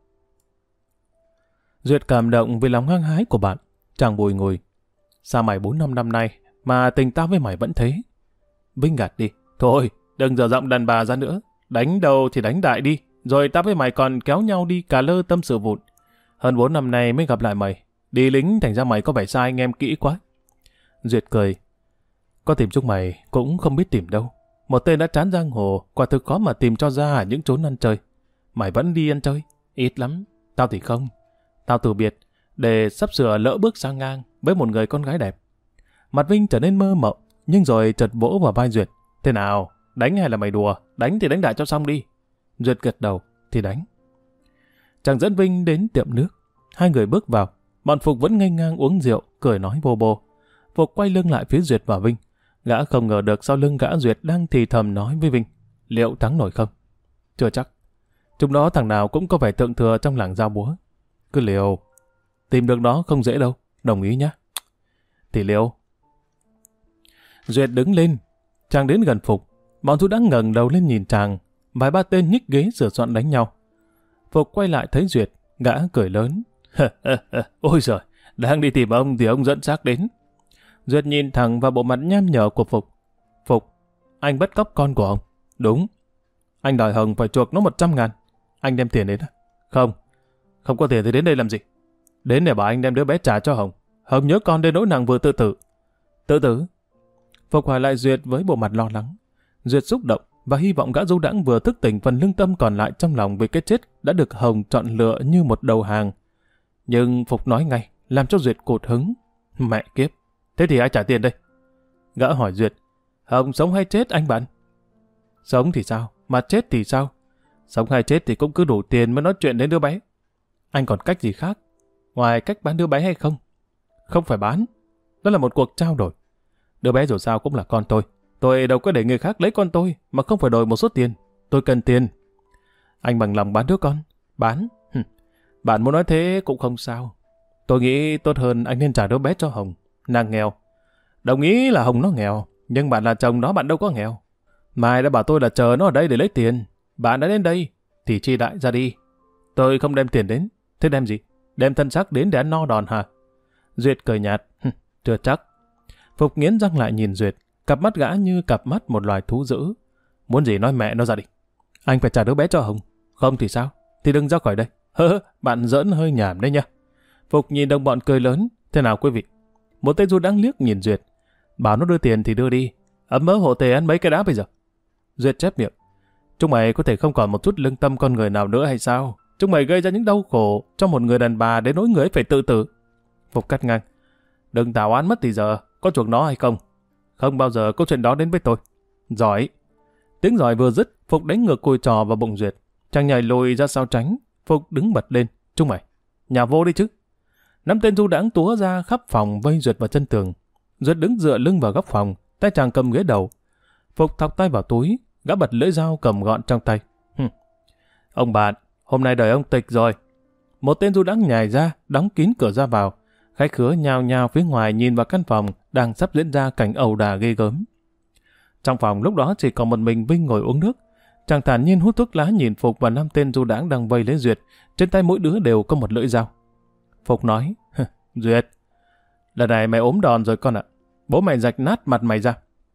Duyệt cảm động vì lòng hăng hái của bạn. Chàng bùi ngùi. Sao mày bốn năm năm nay mà tình tao với mày vẫn thế? Vinh gạt đi. Thôi, đừng dở giọng đàn bà ra nữa. Đánh đầu thì đánh đại đi. Rồi tao với mày còn kéo nhau đi cà lơ tâm sự vụn. Hơn bốn năm nay mới gặp lại mày. Đi lính thành ra mày có vẻ sai anh em kỹ quá. Duyệt cười. Có tìm chúng mày cũng không biết tìm đâu. Một tên đã chán giang hồ, quả thực khó mà tìm cho ra những chốn ăn chơi. Mày vẫn đi ăn chơi? Ít lắm. Tao thì không. Tao từ biệt, để sắp sửa lỡ bước sang ngang với một người con gái đẹp. Mặt Vinh trở nên mơ mộng, nhưng rồi chợt vỗ vào vai Duyệt. Thế nào? Đánh hay là mày đùa? Đánh thì đánh đại cho xong đi. Duyệt gật đầu, thì đánh. Chàng dẫn Vinh đến tiệm nước. Hai người bước vào. Bọn Phục vẫn ngây ngang uống rượu, cười nói bô bô. Phục quay lưng lại phía Duyệt và Vinh. Gã không ngờ được sau lưng gã Duyệt đang thì thầm nói với Vinh. Liệu thắng nổi không? Chưa chắc. Chúng nó thằng nào cũng có vẻ thượng thừa trong làng giao búa. Cứ liều. Tìm được nó không dễ đâu. Đồng ý nhá. Thì liều. Duyệt đứng lên. Chàng đến gần Phục. Bọn Dũng đang ngẩng đầu lên nhìn chàng. Vài ba tên nhích ghế sửa soạn đánh nhau. Phục quay lại thấy Duyệt. Gã cười lớn. Ôi giời, đang đi tìm ông thì ông dẫn xác đến. Duyệt nhìn thẳng vào bộ mặt nham nhở của Phục. Phục, anh bắt cóc con của ông. Đúng. Anh đòi Hồng phải chuộc nó một trăm ngàn. Anh đem tiền đến à? Không. Không có tiền thì đến đây làm gì? Đến để bảo anh đem đứa bé trả cho Hồng. Hồng nhớ con đến nỗi nàng vừa tự tử. Tự tử? Phục hỏi lại Duyệt với bộ mặt lo lắng. Duyệt xúc động và hy vọng gã du đãng vừa thức tỉnh phần lương tâm còn lại trong lòng vì cái chết đã được Hồng chọn lựa như một đầu hàng. Nhưng Phục nói ngay, làm cho Duyệt cụt hứng. Mẹ kiếp, thế thì ai trả tiền đây? Gã hỏi Duyệt, Hồng sống hay chết anh bạn? Sống thì sao, mà chết thì sao? Sống hay chết thì cũng cứ đủ tiền mới nói chuyện đến đứa bé. Anh còn cách gì khác, ngoài cách bán đứa bé hay không? Không phải bán, đó là một cuộc trao đổi. Đứa bé dù sao cũng là con tôi. Tôi đâu có để người khác lấy con tôi mà không phải đổi một số tiền. Tôi cần tiền. Anh bằng lòng bán đứa con? Bán? Hừm. Bạn muốn nói thế cũng không sao. Tôi nghĩ tốt hơn anh nên trả đứa bé cho Hồng. Nàng nghèo. Đồng ý là Hồng nó nghèo, nhưng bạn là chồng nó, bạn đâu có nghèo. Mai đã bảo tôi là chờ nó ở đây để lấy tiền. Bạn đã đến đây thì chi đại ra đi. Tôi không đem tiền đến. Thế đem gì? Đem thân xác đến để ăn no đòn hả? Duyệt cười nhạt. Chưa chắc. Phục nghiến răng lại nhìn Duyệt. Cặp mắt gã như cặp mắt một loài thú dữ. Muốn gì nói mẹ nó ra đi. Anh phải trả đứa bé cho Hồng. Không thì sao? Thì đừng ra khỏi đây. Hơ, bạn giỡn hơi nhảm đấy nha. Phục nhìn đồng bọn cười lớn. Thế nào quý vị? Một tên du đãng liếc nhìn Duyệt. Bảo nó đưa tiền thì đưa đi. Ấm mớ hộ tề ăn mấy cái đá bây giờ. Duyệt chép miệng. Chúng mày có thể không còn một chút lương tâm con người nào nữa hay sao? Chúng mày gây ra những đau khổ cho một người đàn bà đến nỗi người ấy phải tự tử. Phục cắt ngang. Đừng tào oán mất thì giờ. Có chuộc nó hay không? Không bao giờ có chuyện đó đến với tôi. Giỏi. Tiếng giỏi vừa dứt, Phục đánh ngược cùi trò vào bụng Duyệt. Chàng nhảy lùi ra sau tránh. Phục đứng bật lên. Chúng mày, nhà vô đi chứ. Năm tên du đãng túa ra khắp phòng vây Duyệt vào chân tường. Duyệt đứng dựa lưng vào góc phòng, tay chàng cầm ghế đầu. Phục thọc tay vào túi, gã bật lưỡi dao cầm gọn trong tay. Hừm. Ông bạn, hôm nay đời ông tịch rồi. Một tên du đãng nhảy ra, đóng kín cửa ra vào. Khách khứa nhao nhao phía ngoài nhìn vào căn phòng đang sắp diễn ra cảnh ẩu đả ghê gớm. Trong phòng lúc đó chỉ còn một mình Vinh ngồi uống nước. Chàng thản nhiên hút thuốc lá nhìn Phục và năm tên du đãng đang vây lấy Duyệt. Trên tay mỗi đứa đều có một lưỡi dao. Phục nói, Duyệt, lần này mày ốm đòn rồi con ạ. Bố mày rạch nát mặt mày ra.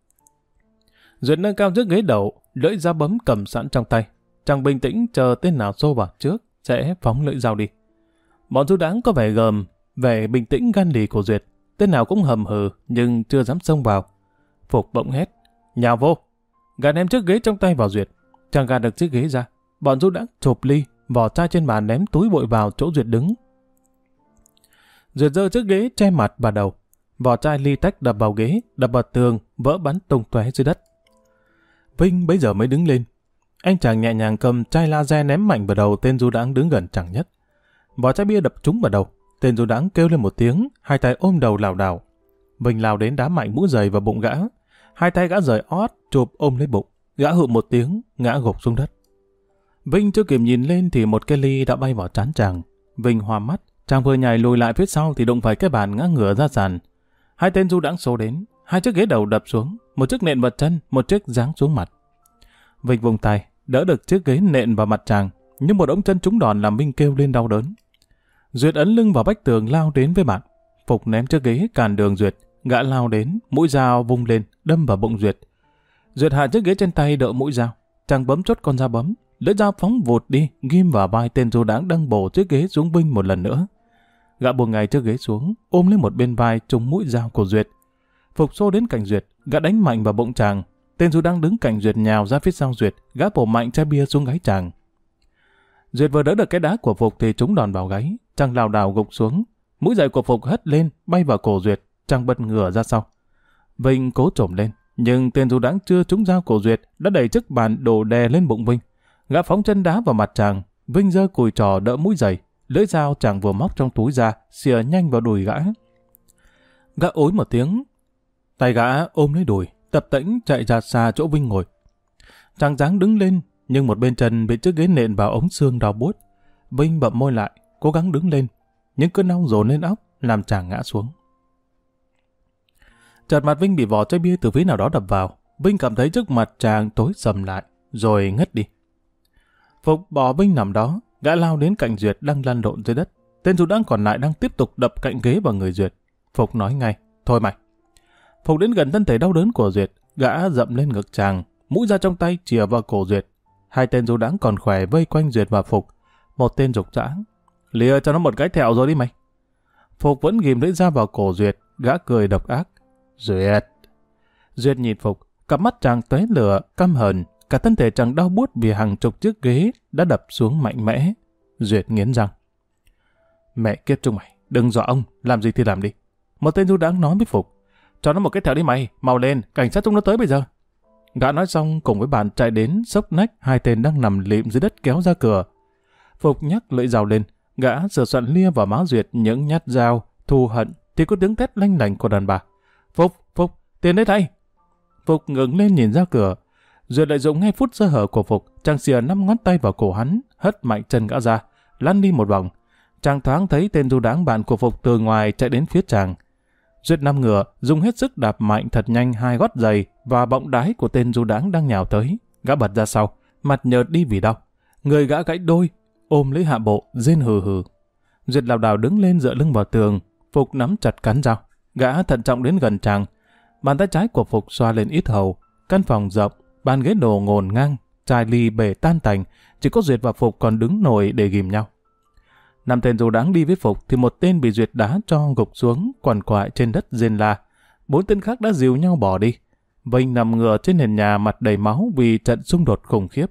Duyệt nâng cao chiếc ghế đầu, lưỡi dao bấm cầm sẵn trong tay. Chàng bình tĩnh chờ tên nào xô vào trước, sẽ phóng lưỡi dao đi. Bọn du đãng có vẻ gờm, vẻ bình tĩnh gan lì của Duyệt. Tên nào cũng hầm hừ, nhưng chưa dám xông vào. Phục bỗng hét, nhào vô. Gã ném chiếc ghế trong tay vào Duyệt. Chàng gạt được chiếc ghế ra. Bọn du đãng chộp ly, vỏ chai trên bàn ném túi bụi vào chỗ Duyệt đứng. Duyệt giơ chiếc ghế che mặt và đầu. Vỏ chai ly tách đập vào ghế, đập vào tường, vỡ bắn tung tóe dưới đất. Vinh bấy giờ mới đứng lên. Anh chàng nhẹ nhàng cầm chai laser ném mạnh vào đầu tên du đãng đứng gần chẳng nhất. Vỏ chai bia đập trúng vào đầu. Tên du đãng kêu lên một tiếng, hai tay ôm đầu lảo đảo. Vinh lao đến đá mạnh mũ giày vào bụng gã. Hai tay gã rời ót, chụp ôm lấy bụng. Gã hự một tiếng, ngã gục xuống đất. Vinh chưa kịp nhìn lên thì một cái ly đã bay vào trán chàng. Vinh hoa mắt, chàng vừa nhảy lùi lại phía sau thì đụng phải cái bàn ngã ngửa ra sàn. Hai tên du đãng xô đến, hai chiếc ghế đầu đập xuống, một chiếc nện vào chân, một chiếc giáng xuống mặt. Vinh vùng tay, đỡ được chiếc ghế nện vào mặt chàng, nhưng một ống chân trúng đòn làm Vinh kêu lên đau đớn. Duyệt ấn lưng vào vách tường lao đến với bạn. Phục ném chiếc ghế cản đường Duyệt, gã lao đến, mũi dao vung lên, đâm vào bụng Duyệt. Duyệt hạ chiếc ghế trên tay đỡ mũi dao, chàng bấm chốt con dao bấm, lưỡi dao phóng vụt đi, ghim vào vai tên du đãng đang bổ chiếc ghế xuống Vinh một lần nữa. Gã buông ngay chiếc ghế xuống, ôm lấy một bên vai trúng mũi dao của Duyệt. Phục xô đến cạnh Duyệt, gã đánh mạnh vào bụng chàng. Tên du đang đứng cạnh Duyệt nhào ra phía sau Duyệt, gã bổ mạnh chai bia xuống gáy chàng. Duyệt vừa đỡ được cái đá của Phục thì trúng đòn vào gáy, chàng lảo đảo gục xuống. Mũi giày của Phục hất lên, bay vào cổ Duyệt, chàng bật ngửa ra sau. Vinh cố trồm lên, nhưng tên du đãng chưa trúng dao cổ Duyệt đã đẩy chiếc bàn đổ đè lên bụng Vinh. Gã phóng chân đá vào mặt chàng, Vinh giơ cùi trò đỡ mũi giày, lưỡi dao chàng vừa móc trong túi ra, xìa nhanh vào đùi gã. Gã ối một tiếng, tay gã ôm lấy đùi, tập tễnh chạy ra xa chỗ Vinh ngồi. Chàng dáng đứng lên, nhưng một bên chân bị chiếc ghế nện vào ống xương đau buốt. Vinh bậm môi lại, cố gắng đứng lên, những cơn đau dồn lên óc làm chàng ngã xuống. Chợt mặt Vinh bị vỏ chai bia từ phía nào đó đập vào. Vinh cảm thấy trước mặt chàng tối sầm lại, rồi ngất đi. Phục bỏ Vinh nằm đó, gã lao đến cạnh Duyệt đang lăn lộn dưới đất. Tên du đãng còn lại đang tiếp tục đập cạnh ghế vào người Duyệt. Phục nói ngay, thôi mày. Phục đến gần thân thể đau đớn của Duyệt, gã dậm lên ngực chàng, mũi ra trong tay chìa vào cổ Duyệt. Hai tên du đãng còn khỏe vây quanh Duyệt và Phục. Một tên rục rã, lìa cho nó một cái thẹo rồi đi mày. Phục vẫn ghim lưỡi dao vào cổ Duyệt, gã cười độc ác. Duyệt. Duyệt nhìn Phục, cặp mắt chàng tóe lửa, căm hờn, cả thân thể chàng đau buốt vì hàng chục chiếc ghế đã đập xuống mạnh mẽ. Duyệt nghiến răng. Mẹ kiếp chúng mày, đừng dọa ông, làm gì thì làm đi. Một tên du đãng nói với Phục. Cho nó một cái thẹo đi mày, mau lên, cảnh sát chúng nó tới bây giờ. Gã nói xong cùng với bạn chạy đến xốc nách hai tên đang nằm lịm dưới đất kéo ra cửa. Phục nhắc lưỡi dao lên, gã sửa soạn lia vào má Duyệt những nhát dao, thù hận thì có tiếng thét lanh lảnh của đàn bà. Phục, Phục, tiền đấy thay. Phục ngẩng lên nhìn ra cửa. Duyệt lại dùng ngay phút sơ hở của Phục, chàng xìa năm ngón tay vào cổ hắn, hất mạnh chân gã ra, lăn đi một vòng. Chàng thoáng thấy tên du đãng bạn của Phục từ ngoài chạy đến phía chàng. Duyệt nằm ngửa, dùng hết sức đạp mạnh thật nhanh hai gót giày và bọng đái của tên du đãng đang nhào tới. Gã bật ra sau, mặt nhợt đi vì đau. Người gã gãy đôi, ôm lấy hạ bộ, rên hừ hừ. Duyệt lảo đảo đứng lên dựa lưng vào tường, Phục nắm chặt cán dao. Gã thận trọng đến gần chàng. Bàn tay trái của Phục xoa lên yết hầu. Căn phòng rộng, bàn ghế đồ ngổn ngang, chai ly bể tan tành, chỉ có Duyệt và Phục còn đứng nổi để ghìm nhau. Năm tên dù đáng đi với Phục thì một tên bị Duyệt đá cho gục xuống quằn quại trên đất rên la. Bốn tên khác đã dìu nhau bỏ đi. Vinh nằm ngửa trên nền nhà mặt đầy máu vì trận xung đột khủng khiếp.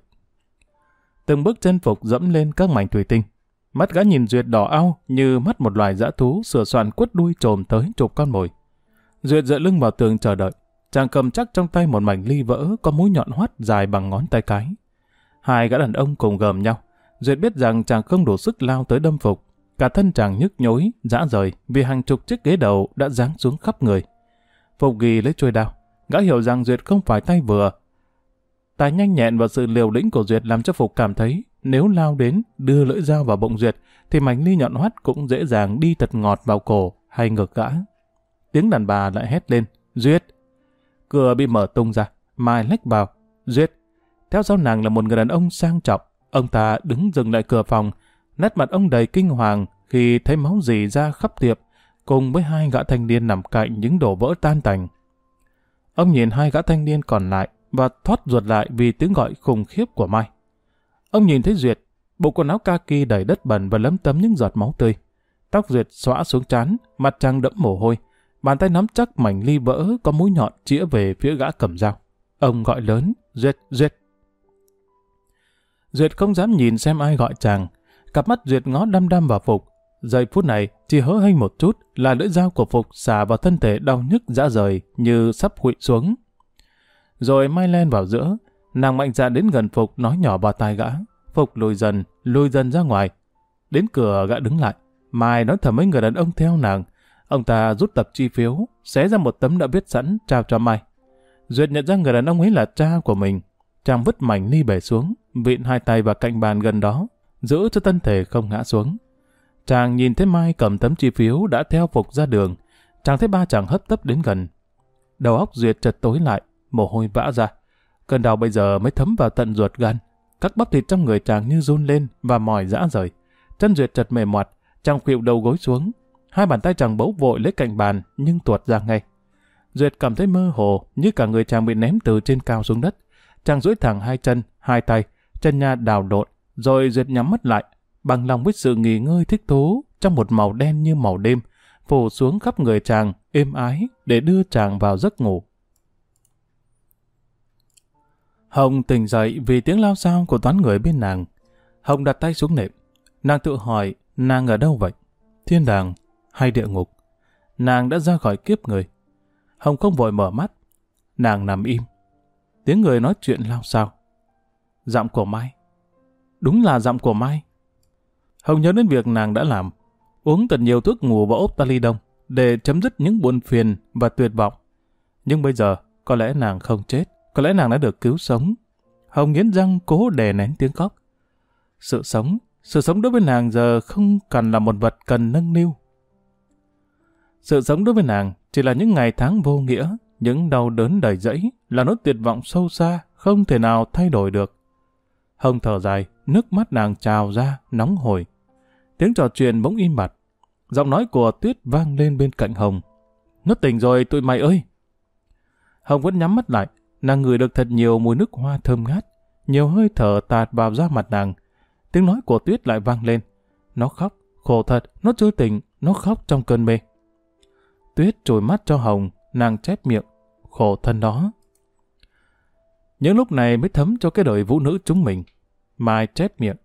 Từng bước chân Phục dẫm lên các mảnh thủy tinh. Mắt gã nhìn Duyệt đỏ ao như mắt một loài dã thú sửa soạn quất đuôi trồm tới chụp con mồi. Duyệt dựa lưng vào tường chờ đợi. Chàng cầm chắc trong tay một mảnh ly vỡ có mũi nhọn hoắt dài bằng ngón tay cái. Hai gã đàn ông cùng gầm nhau. Duyệt biết rằng chàng không đủ sức lao tới đâm Phục. Cả thân chàng nhức nhối, rã rời vì hàng chục chiếc ghế đầu đã giáng xuống khắp người. Phục ghi lấy chuôi đao. Gã hiểu rằng Duyệt không phải tay vừa. Tài nhanh nhẹn và sự liều lĩnh của Duyệt làm cho Phục cảm thấy nếu lao đến đưa lưỡi dao vào bụng Duyệt thì mảnh ly nhọn hoắt cũng dễ dàng đi thật ngọt vào cổ hay ngực gã. Tiếng đàn bà lại hét lên. Duyệt! Cửa bị mở tung ra. Mai lách vào. Duyệt! Theo sau nàng là một người đàn ông sang trọng. Ông ta đứng dừng lại cửa phòng. Nét mặt ông đầy kinh hoàng khi thấy máu rỉ ra khắp tiệm cùng với hai gã thanh niên nằm cạnh những đổ vỡ tan tành. Ông nhìn hai gã thanh niên còn lại và thoát ruột lại vì tiếng gọi khủng khiếp của Mai. Ông nhìn thấy Duyệt, bộ quần áo kaki đầy đất bẩn và lấm tấm những giọt máu tươi. Tóc Duyệt xõa xuống trán, mặt trăng đẫm mồ hôi, bàn tay nắm chắc mảnh ly vỡ có mũi nhọn chĩa về phía gã cầm dao. Ông gọi lớn, Duyệt, Duyệt. Duyệt không dám nhìn xem ai gọi chàng. Cặp mắt Duyệt ngó đăm đăm vào Phục. Giây phút này chỉ hớ hênh một chút là lưỡi dao của Phục xả vào thân thể đau nhức rã rời như sắp hụi xuống. Rồi Mai len vào giữa, nàng mạnh dạn đến gần Phục nói nhỏ vào tai gã. Phục lùi dần, lùi dần ra ngoài. Đến cửa gã đứng lại. Mai nói thầm với người đàn ông theo nàng. Ông ta rút tập chi phiếu, xé ra một tấm đã viết sẵn trao cho Mai. Duyệt nhận ra người đàn ông ấy là cha của mình. Chàng vứt mảnh ly bể xuống, vịn hai tay vào cạnh bàn gần đó, giữ cho thân thể không ngã xuống. Chàng nhìn thấy Mai cầm tấm chi phiếu đã theo Phục ra đường. Chàng thấy ba chàng hấp tấp đến gần. Đầu óc Duyệt chợt tối lại, mồ hôi vã ra. Cơn đau bây giờ mới thấm vào tận ruột gan. Các bắp thịt trong người chàng như run lên và mỏi rã rời. Chân Duyệt chợt mềm mọt, chàng khuỵu đầu gối xuống. Hai bàn tay chàng bấu vội lấy cạnh bàn nhưng tuột ra ngay. Duyệt cảm thấy mơ hồ như cả người chàng bị ném từ trên cao xuống đất. Chàng duỗi thẳng hai chân, hai tay, chân nha đào lộn, rồi Duyệt nhắm mắt lại, bằng lòng với sự nghỉ ngơi thích thú trong một màu đen như màu đêm, phủ xuống khắp người chàng, êm ái để đưa chàng vào giấc ngủ. Hồng tỉnh dậy vì tiếng lao xao của toán người bên nàng. Hồng đặt tay xuống nệm. Nàng tự hỏi nàng ở đâu vậy? Thiên đàng hay địa ngục? Nàng đã ra khỏi kiếp người. Hồng không vội mở mắt. Nàng nằm im. Tiếng người nói chuyện lao xao. Giọng của Mai. Đúng là giọng của Mai. Hồng nhớ đến việc nàng đã làm. Uống thật nhiều thuốc ngủ và ốp tali đông để chấm dứt những buồn phiền và tuyệt vọng. Nhưng bây giờ có lẽ nàng không chết. Có lẽ nàng đã được cứu sống. Hồng nghiến răng cố đè nén tiếng khóc. Sự sống, sự sống đối với nàng giờ không cần là một vật cần nâng niu. Sự sống đối với nàng chỉ là những ngày tháng vô nghĩa, những đau đớn đầy dẫy, là nỗi tuyệt vọng sâu xa, không thể nào thay đổi được. Hồng thở dài, nước mắt nàng trào ra, nóng hổi. Tiếng trò chuyện bỗng im bặt. Giọng nói của Tuyết vang lên bên cạnh Hồng. Nó tỉnh rồi tụi mày ơi! Hồng vẫn nhắm mắt lại, nàng ngửi được thật nhiều mùi nước hoa thơm ngát, nhiều hơi thở tạt vào da mặt nàng. Tiếng nói của Tuyết lại vang lên. Nó khóc, khổ thật, nó chưa tỉnh, nó khóc trong cơn mê. Tuyết trùi mắt cho Hồng, nàng chép miệng. Khổ thân đó. Những lúc này mới thấm cho cái đời vũ nữ chúng mình. Mai chép miệng.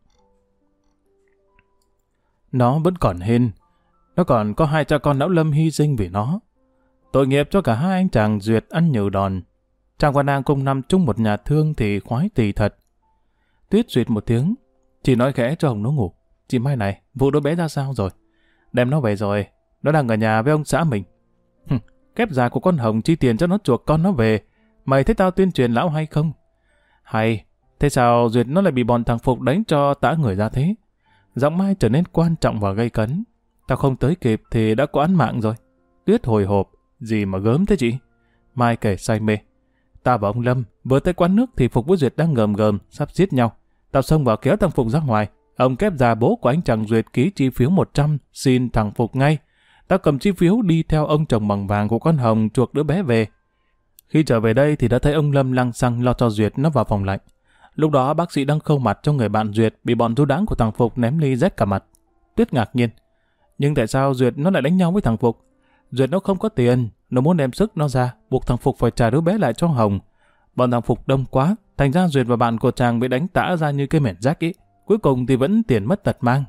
Nó vẫn còn hên. Nó còn có hai cha con lão Lâm hy sinh vì nó. Tội nghiệp cho cả hai anh chàng Duyệt ăn nhừ đòn. Chàng và nàng cùng nằm chung một nhà thương thì khoái tỳ thật. Tuyết duyệt một tiếng. Chị nói khẽ cho Hồng nó ngủ. Chị Mai này, vụ đứa bé ra sao rồi? Đem nó về rồi. Nó đang ở nhà với ông xã mình. Hừm, kép già của con Hồng chi tiền cho nó chuộc con nó về. Mày thấy tao tuyên truyền lão hay không? Hay. Thế sao Duyệt nó lại bị bọn thằng Phục đánh cho tã người ra thế? Giọng Mai trở nên quan trọng và gây cấn. Tao không tới kịp thì đã có án mạng rồi. Tuyết hồi hộp. Gì mà gớm thế chị? Mai kể say mê. Ta và ông Lâm vừa tới quán nước thì Phục với Duyệt đang gờm gờm sắp giết nhau. Tao xông vào kéo thằng Phục ra ngoài. Ông kép già bố của anh chàng Duyệt ký chi phiếu một trăm xin thằng Phục ngay. Tao cầm chi phiếu đi theo ông chồng bằng vàng của con Hồng chuộc đứa bé về. Khi trở về đây thì đã thấy ông Lâm lăng xăng lo cho Duyệt nó vào phòng lạnh. Lúc đó bác sĩ đang khâu mặt cho người bạn Duyệt bị bọn du đãng của thằng Phục ném ly rách cả mặt. Tuyết ngạc nhiên. Nhưng tại sao Duyệt nó lại đánh nhau với thằng Phục? Duyệt nó không có tiền, nó muốn đem sức nó ra, buộc thằng Phục phải trả đứa bé lại cho Hồng. Bọn thằng Phục đông quá, thành ra Duyệt và bạn của chàng bị đánh tã ra như cây mẻn rách ý. Cuối cùng thì vẫn tiền mất tật mang.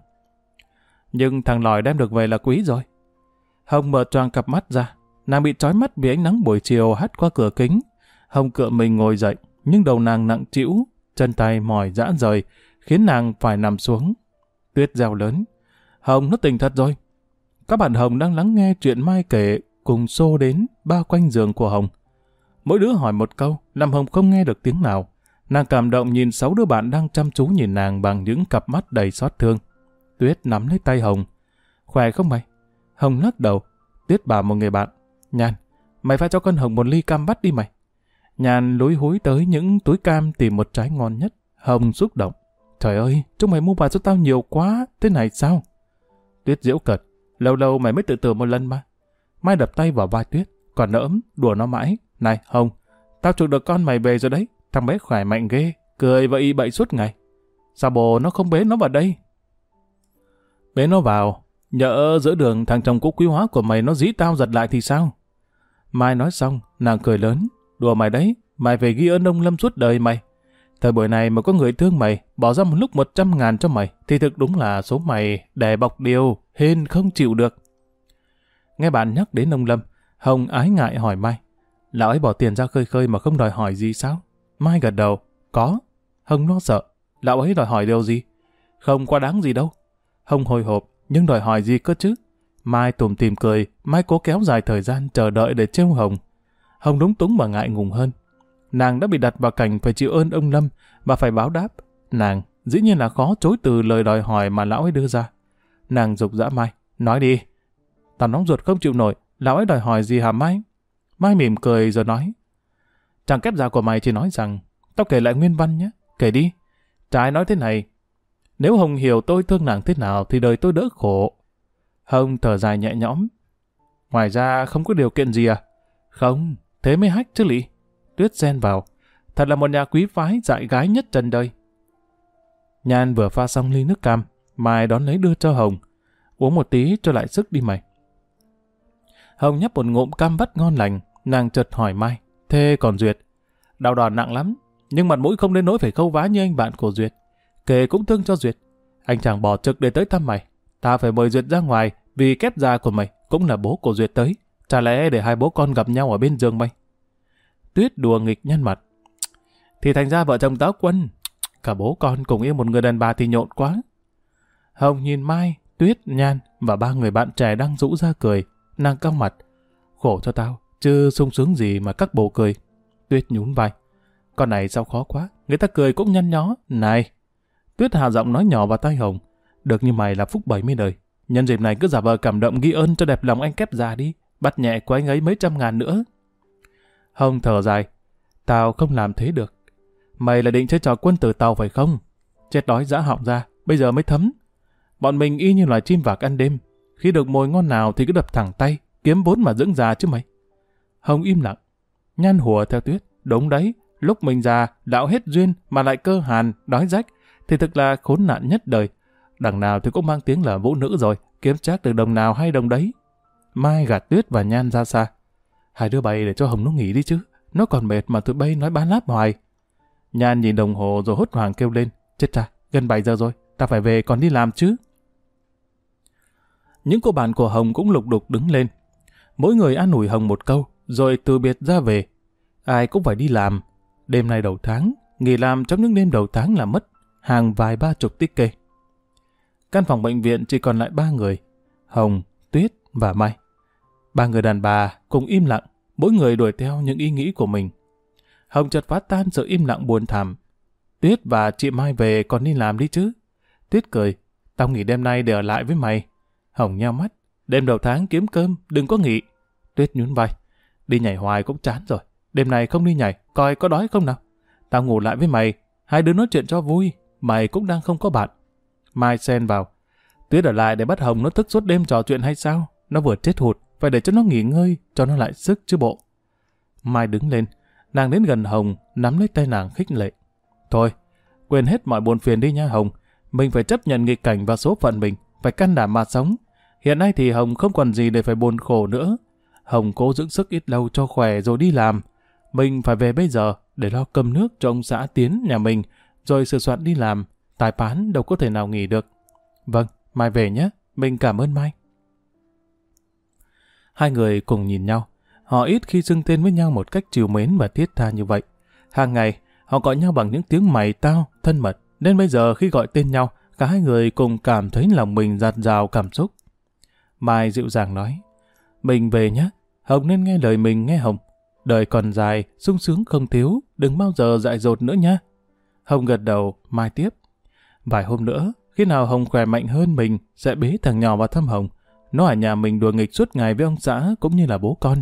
Nhưng thằng lòi đem được về là quý rồi. Hồng mở choàng cặp mắt ra, nàng bị trói mắt vì ánh nắng buổi chiều hắt qua cửa kính. Hồng cựa mình ngồi dậy, nhưng đầu nàng nặng trĩu, chân tay mỏi rã rời, khiến nàng phải nằm xuống. Tuyết reo lớn. Hồng nó tỉnh thật rồi. Các bạn Hồng đang lắng nghe chuyện Mai kể cùng xô đến bao quanh giường của Hồng. Mỗi đứa hỏi một câu, làm Hồng không nghe được tiếng nào. Nàng cảm động nhìn sáu đứa bạn đang chăm chú nhìn nàng bằng những cặp mắt đầy xót thương. Tuyết nắm lấy tay Hồng. Khỏe không mày? Hồng lắc đầu. Tuyết bảo một người bạn. Nhàn, mày phải cho con Hồng một ly cam bắt đi mày. Nhàn lúi húi tới những túi cam tìm một trái ngon nhất. Hồng xúc động. Trời ơi, chúng mày mua bài cho tao nhiều quá, thế này sao? Tuyết giễu cợt. Lâu lâu mày mới tự tử một lần mà. Mai đập tay vào vai Tuyết, còn nỡm, đùa nó mãi. Này, Hồng, tao chuộc được con mày về rồi đấy. Thằng bé khỏe mạnh ghê, cười và y bậy suốt ngày. Sao bồ nó không bế nó vào đây? Bế nó vào, nhỡ giữa đường thằng chồng cũ quý hóa của mày nó dí tao giật lại thì sao? Mai nói xong, nàng cười lớn. Đùa mày đấy, mày phải ghi ơn ông Lâm suốt đời mày. Thời buổi này mà có người thương mày, bỏ ra một lúc một trăm ngàn cho mày, thì thực đúng là số mày đè bọc điều, hên không chịu được. Nghe bạn nhắc đến ông Lâm, Hồng ái ngại hỏi Mai. Lão ấy bỏ tiền ra khơi khơi mà không đòi hỏi gì sao? Mai gật đầu. Có. Hồng lo sợ. Lão ấy đòi hỏi điều gì? Không quá đáng gì đâu. Hồng hồi hộp, nhưng đòi hỏi gì cơ chứ? Mai tủm tỉm cười, Mai cố kéo dài thời gian chờ đợi để trêu Hồng. Hồng lúng túng và ngại ngùng hơn. Nàng đã bị đặt vào cảnh phải chịu ơn ông Lâm và phải báo đáp. Nàng dĩ nhiên là khó chối từ lời đòi hỏi mà lão ấy đưa ra. Nàng giục giã Mai. Nói đi. Tao nóng ruột không chịu nổi. Lão ấy đòi hỏi gì hả Mai? Mai mỉm cười rồi nói. Chàng kép già của mày chỉ nói rằng tao kể lại nguyên văn nhé. Kể đi. Trái nói thế này. Nếu Hồng hiểu tôi thương nàng thế nào thì đời tôi đỡ khổ. Hồng thở dài nhẹ nhõm. Ngoài ra không có điều kiện gì à? Không. Thế mới hách chứ lị. Tuyết xen vào. Thật là một nhà quý phái dại gái nhất trần đời. Nhan vừa pha xong ly nước cam. Mai đón lấy đưa cho Hồng. Uống một tí cho lại sức đi mày. Hồng nhấp một ngụm cam vắt ngon lành. Nàng chợt hỏi Mai. Thế còn Duyệt? Đau đòn nặng lắm. Nhưng mặt mũi không đến nỗi phải khâu vá như anh bạn của Duyệt. Kể cũng thương cho Duyệt. Anh chàng bỏ trực để tới thăm mày. Ta phải mời Duyệt ra ngoài vì kép già của mày cũng là bố của Duyệt tới. Chả lẽ để hai bố con gặp nhau ở bên giường mày? Tuyết đùa nghịch nhăn mặt. Thì thành ra vợ chồng táo quân. Cả bố con cùng yêu một người đàn bà thì nhộn quá. Hồng nhìn Mai, Tuyết, Nhan và ba người bạn trẻ đang rũ ra cười. Nàng cong mặt. Khổ cho tao, chứ sung sướng gì mà các bồ cười. Tuyết nhún vai. Con này sao khó quá. Người ta cười cũng nhăn nhó. Này! Tuyết hạ giọng nói nhỏ vào tai Hồng. Được như mày là phúc bảy mươi đời. Nhân dịp này cứ giả vờ cảm động ghi ơn cho đẹp lòng anh kép già đi. Bắt nhẹ của anh ấy mấy trăm ngàn nữa. Hồng thở dài. Tao không làm thế được. Mày là định chơi trò quân tử tàu phải không? Chết đói dã họng ra, bây giờ mới thấm. Bọn mình y như loài chim vạc ăn đêm. Khi được mồi ngon nào thì cứ đập thẳng tay, kiếm vốn mà dưỡng già chứ mày. Hồng im lặng. Nhan hùa theo Tuyết. Đúng đấy, lúc mình già, đạo hết duyên mà lại cơ hàn, đói rách, thì thực là khốn nạn nhất đời. Đằng nào thì cũng mang tiếng là vũ nữ rồi, kiếm chắc được đồng nào hay đồng đấy. Mai gạt Tuyết và Nhan ra xa. Hai đứa bay để cho Hồng nó nghỉ đi chứ. Nó còn mệt mà tụi bay nói bán láp hoài. Nhan nhìn đồng hồ rồi hốt hoảng kêu lên. Chết cha, gần bảy giờ rồi, ta phải về còn đi làm chứ. Những cô bạn của Hồng cũng lục đục đứng lên. Mỗi người an ủi Hồng một câu, rồi từ biệt ra về. Ai cũng phải đi làm. Đêm nay đầu tháng, nghỉ làm trong những đêm đầu tháng là mất hàng vài ba chục tích kê. Căn phòng bệnh viện chỉ còn lại ba người. Hồng, Tuyết và Mai. Ba người đàn bà cùng im lặng, mỗi người đuổi theo những ý nghĩ của mình. Hồng chợt phá tan sự im lặng buồn thảm. Tuyết và chị Mai về còn đi làm đi chứ. Tuyết cười. Tao nghỉ đêm nay để ở lại với mày. Hồng nheo mắt. Đêm đầu tháng kiếm cơm, đừng có nghỉ. Tuyết nhún vai. Đi nhảy hoài cũng chán rồi. Đêm này không đi nhảy, coi có đói không nào. Tao ngủ lại với mày. Hai đứa nói chuyện cho vui. Mày cũng đang không có bạn. Mai xen vào. Tuyết ở lại để bắt Hồng nó thức suốt đêm trò chuyện hay sao? Nó vừa chết hụt, phải để cho nó nghỉ ngơi, cho nó lại sức chứ bộ. Mai đứng lên. Nàng đến gần Hồng, nắm lấy tay nàng khích lệ. Thôi, quên hết mọi buồn phiền đi nha Hồng. Mình phải chấp nhận nghịch cảnh và số phận mình, phải can đảm mà sống. Hiện nay thì Hồng không còn gì để phải buồn khổ nữa. Hồng cố dưỡng sức ít lâu cho khỏe rồi đi làm. Mình phải về bây giờ để lo cơm nước cho ông xã Tiến nhà mình, rồi sửa soạn đi làm. Tài phán đâu có thể nào nghỉ được. Vâng, Mai về nhé. Mình cảm ơn Mai. Hai người cùng nhìn nhau. Họ ít khi xưng tên với nhau một cách trìu mến và thiết tha như vậy. Hàng ngày, họ gọi nhau bằng những tiếng mày tao, thân mật. Nên bây giờ khi gọi tên nhau, cả hai người cùng cảm thấy lòng mình dạt dào cảm xúc. Mai dịu dàng nói. Mình về nhé. Hồng nên nghe lời mình nghe Hồng. Đời còn dài, sung sướng không thiếu. Đừng bao giờ dại dột nữa nhé. Hồng gật đầu, Mai tiếp. Vài hôm nữa, khi nào Hồng khỏe mạnh hơn mình, sẽ bế thằng nhỏ vào thăm Hồng. Nó ở nhà mình đùa nghịch suốt ngày với ông xã cũng như là bố con.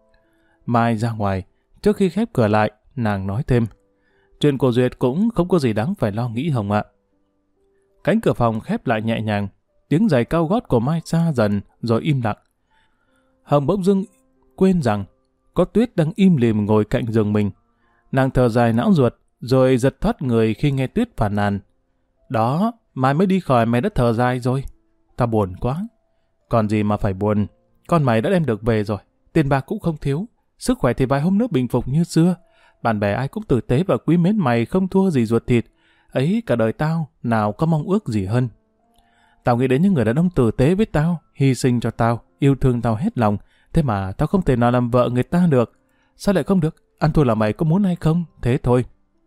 Mai ra ngoài, trước khi khép cửa lại, nàng nói thêm. Chuyện của Duyệt cũng không có gì đáng phải lo nghĩ Hồng ạ. Cánh cửa phòng khép lại nhẹ nhàng, tiếng giày cao gót của Mai xa dần rồi im lặng. Hồng bỗng dưng quên rằng có Tuyết đang im lìm ngồi cạnh giường mình. Nàng thở dài não ruột, rồi giật thoát người khi nghe Tuyết phàn nàn. Đó, Mai mới đi khỏi mày đã thở dài rồi. Ta buồn quá. Còn gì mà phải buồn, con mày đã đem được về rồi, tiền bạc cũng không thiếu, sức khỏe thì vài hôm nữa bình phục như xưa. Bạn bè ai cũng tử tế và quý mến mày không thua gì ruột thịt. Ấy cả đời tao, nào có mong ước gì hơn. Tao nghĩ đến những người đàn ông tử tế với tao, hy sinh cho tao, yêu thương tao hết lòng. Thế mà tao không thể nào làm vợ người ta được. Sao lại không được? Ăn thua là mày có muốn hay không? Thế thôi.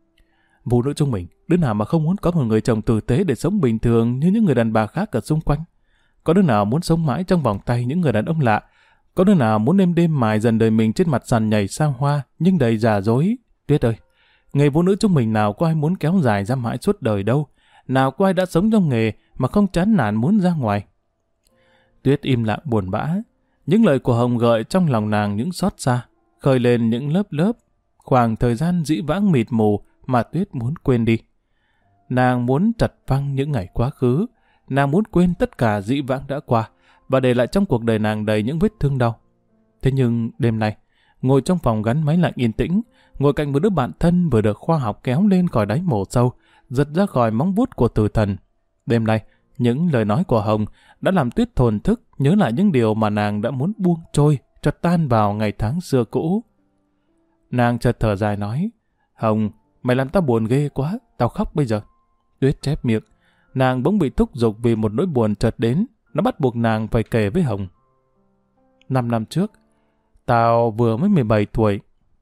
Phụ nữ chúng mình, đứa nào mà không muốn có một người chồng tử tế để sống bình thường như những người đàn bà khác ở xung quanh? Có đứa nào muốn sống mãi trong vòng tay những người đàn ông lạ? Có đứa nào muốn đêm đêm mài dần đời mình trên mặt sàn nhảy xa hoa nhưng đầy giả dối? Tuyết ơi, nghề phụ nữ chúng mình nào có ai muốn kéo dài ra mãi suốt đời đâu. Nào có ai đã sống trong nghề mà không chán nản muốn ra ngoài. Tuyết im lặng buồn bã. Những lời của Hồng gợi trong lòng nàng những xót xa, khơi lên những lớp lớp khoảng thời gian dĩ vãng mịt mù mà Tuyết muốn quên đi. Nàng muốn trật phăng những ngày quá khứ. Nàng muốn quên tất cả dĩ vãng đã qua và để lại trong cuộc đời nàng đầy những vết thương đau. Thế nhưng đêm nay, ngồi trong phòng gắn máy lạnh yên tĩnh, ngồi cạnh một đứa bạn thân vừa được khoa học kéo lên khỏi đáy mổ sâu, giật ra khỏi móng vuốt của tử thần. Đêm nay, những lời nói của Hồng đã làm Tuyết thổn thức nhớ lại những điều mà nàng đã muốn buông trôi cho tan vào ngày tháng xưa cũ. Nàng chợt thở dài nói, Hồng, mày làm tao buồn ghê quá, tao khóc bây giờ. Tuyết chép miệng. Nàng bỗng bị thúc giục vì một nỗi buồn chợt đến, nó bắt buộc nàng phải kể với Hồng. Năm năm trước, tao vừa mới mười bảy tuổi.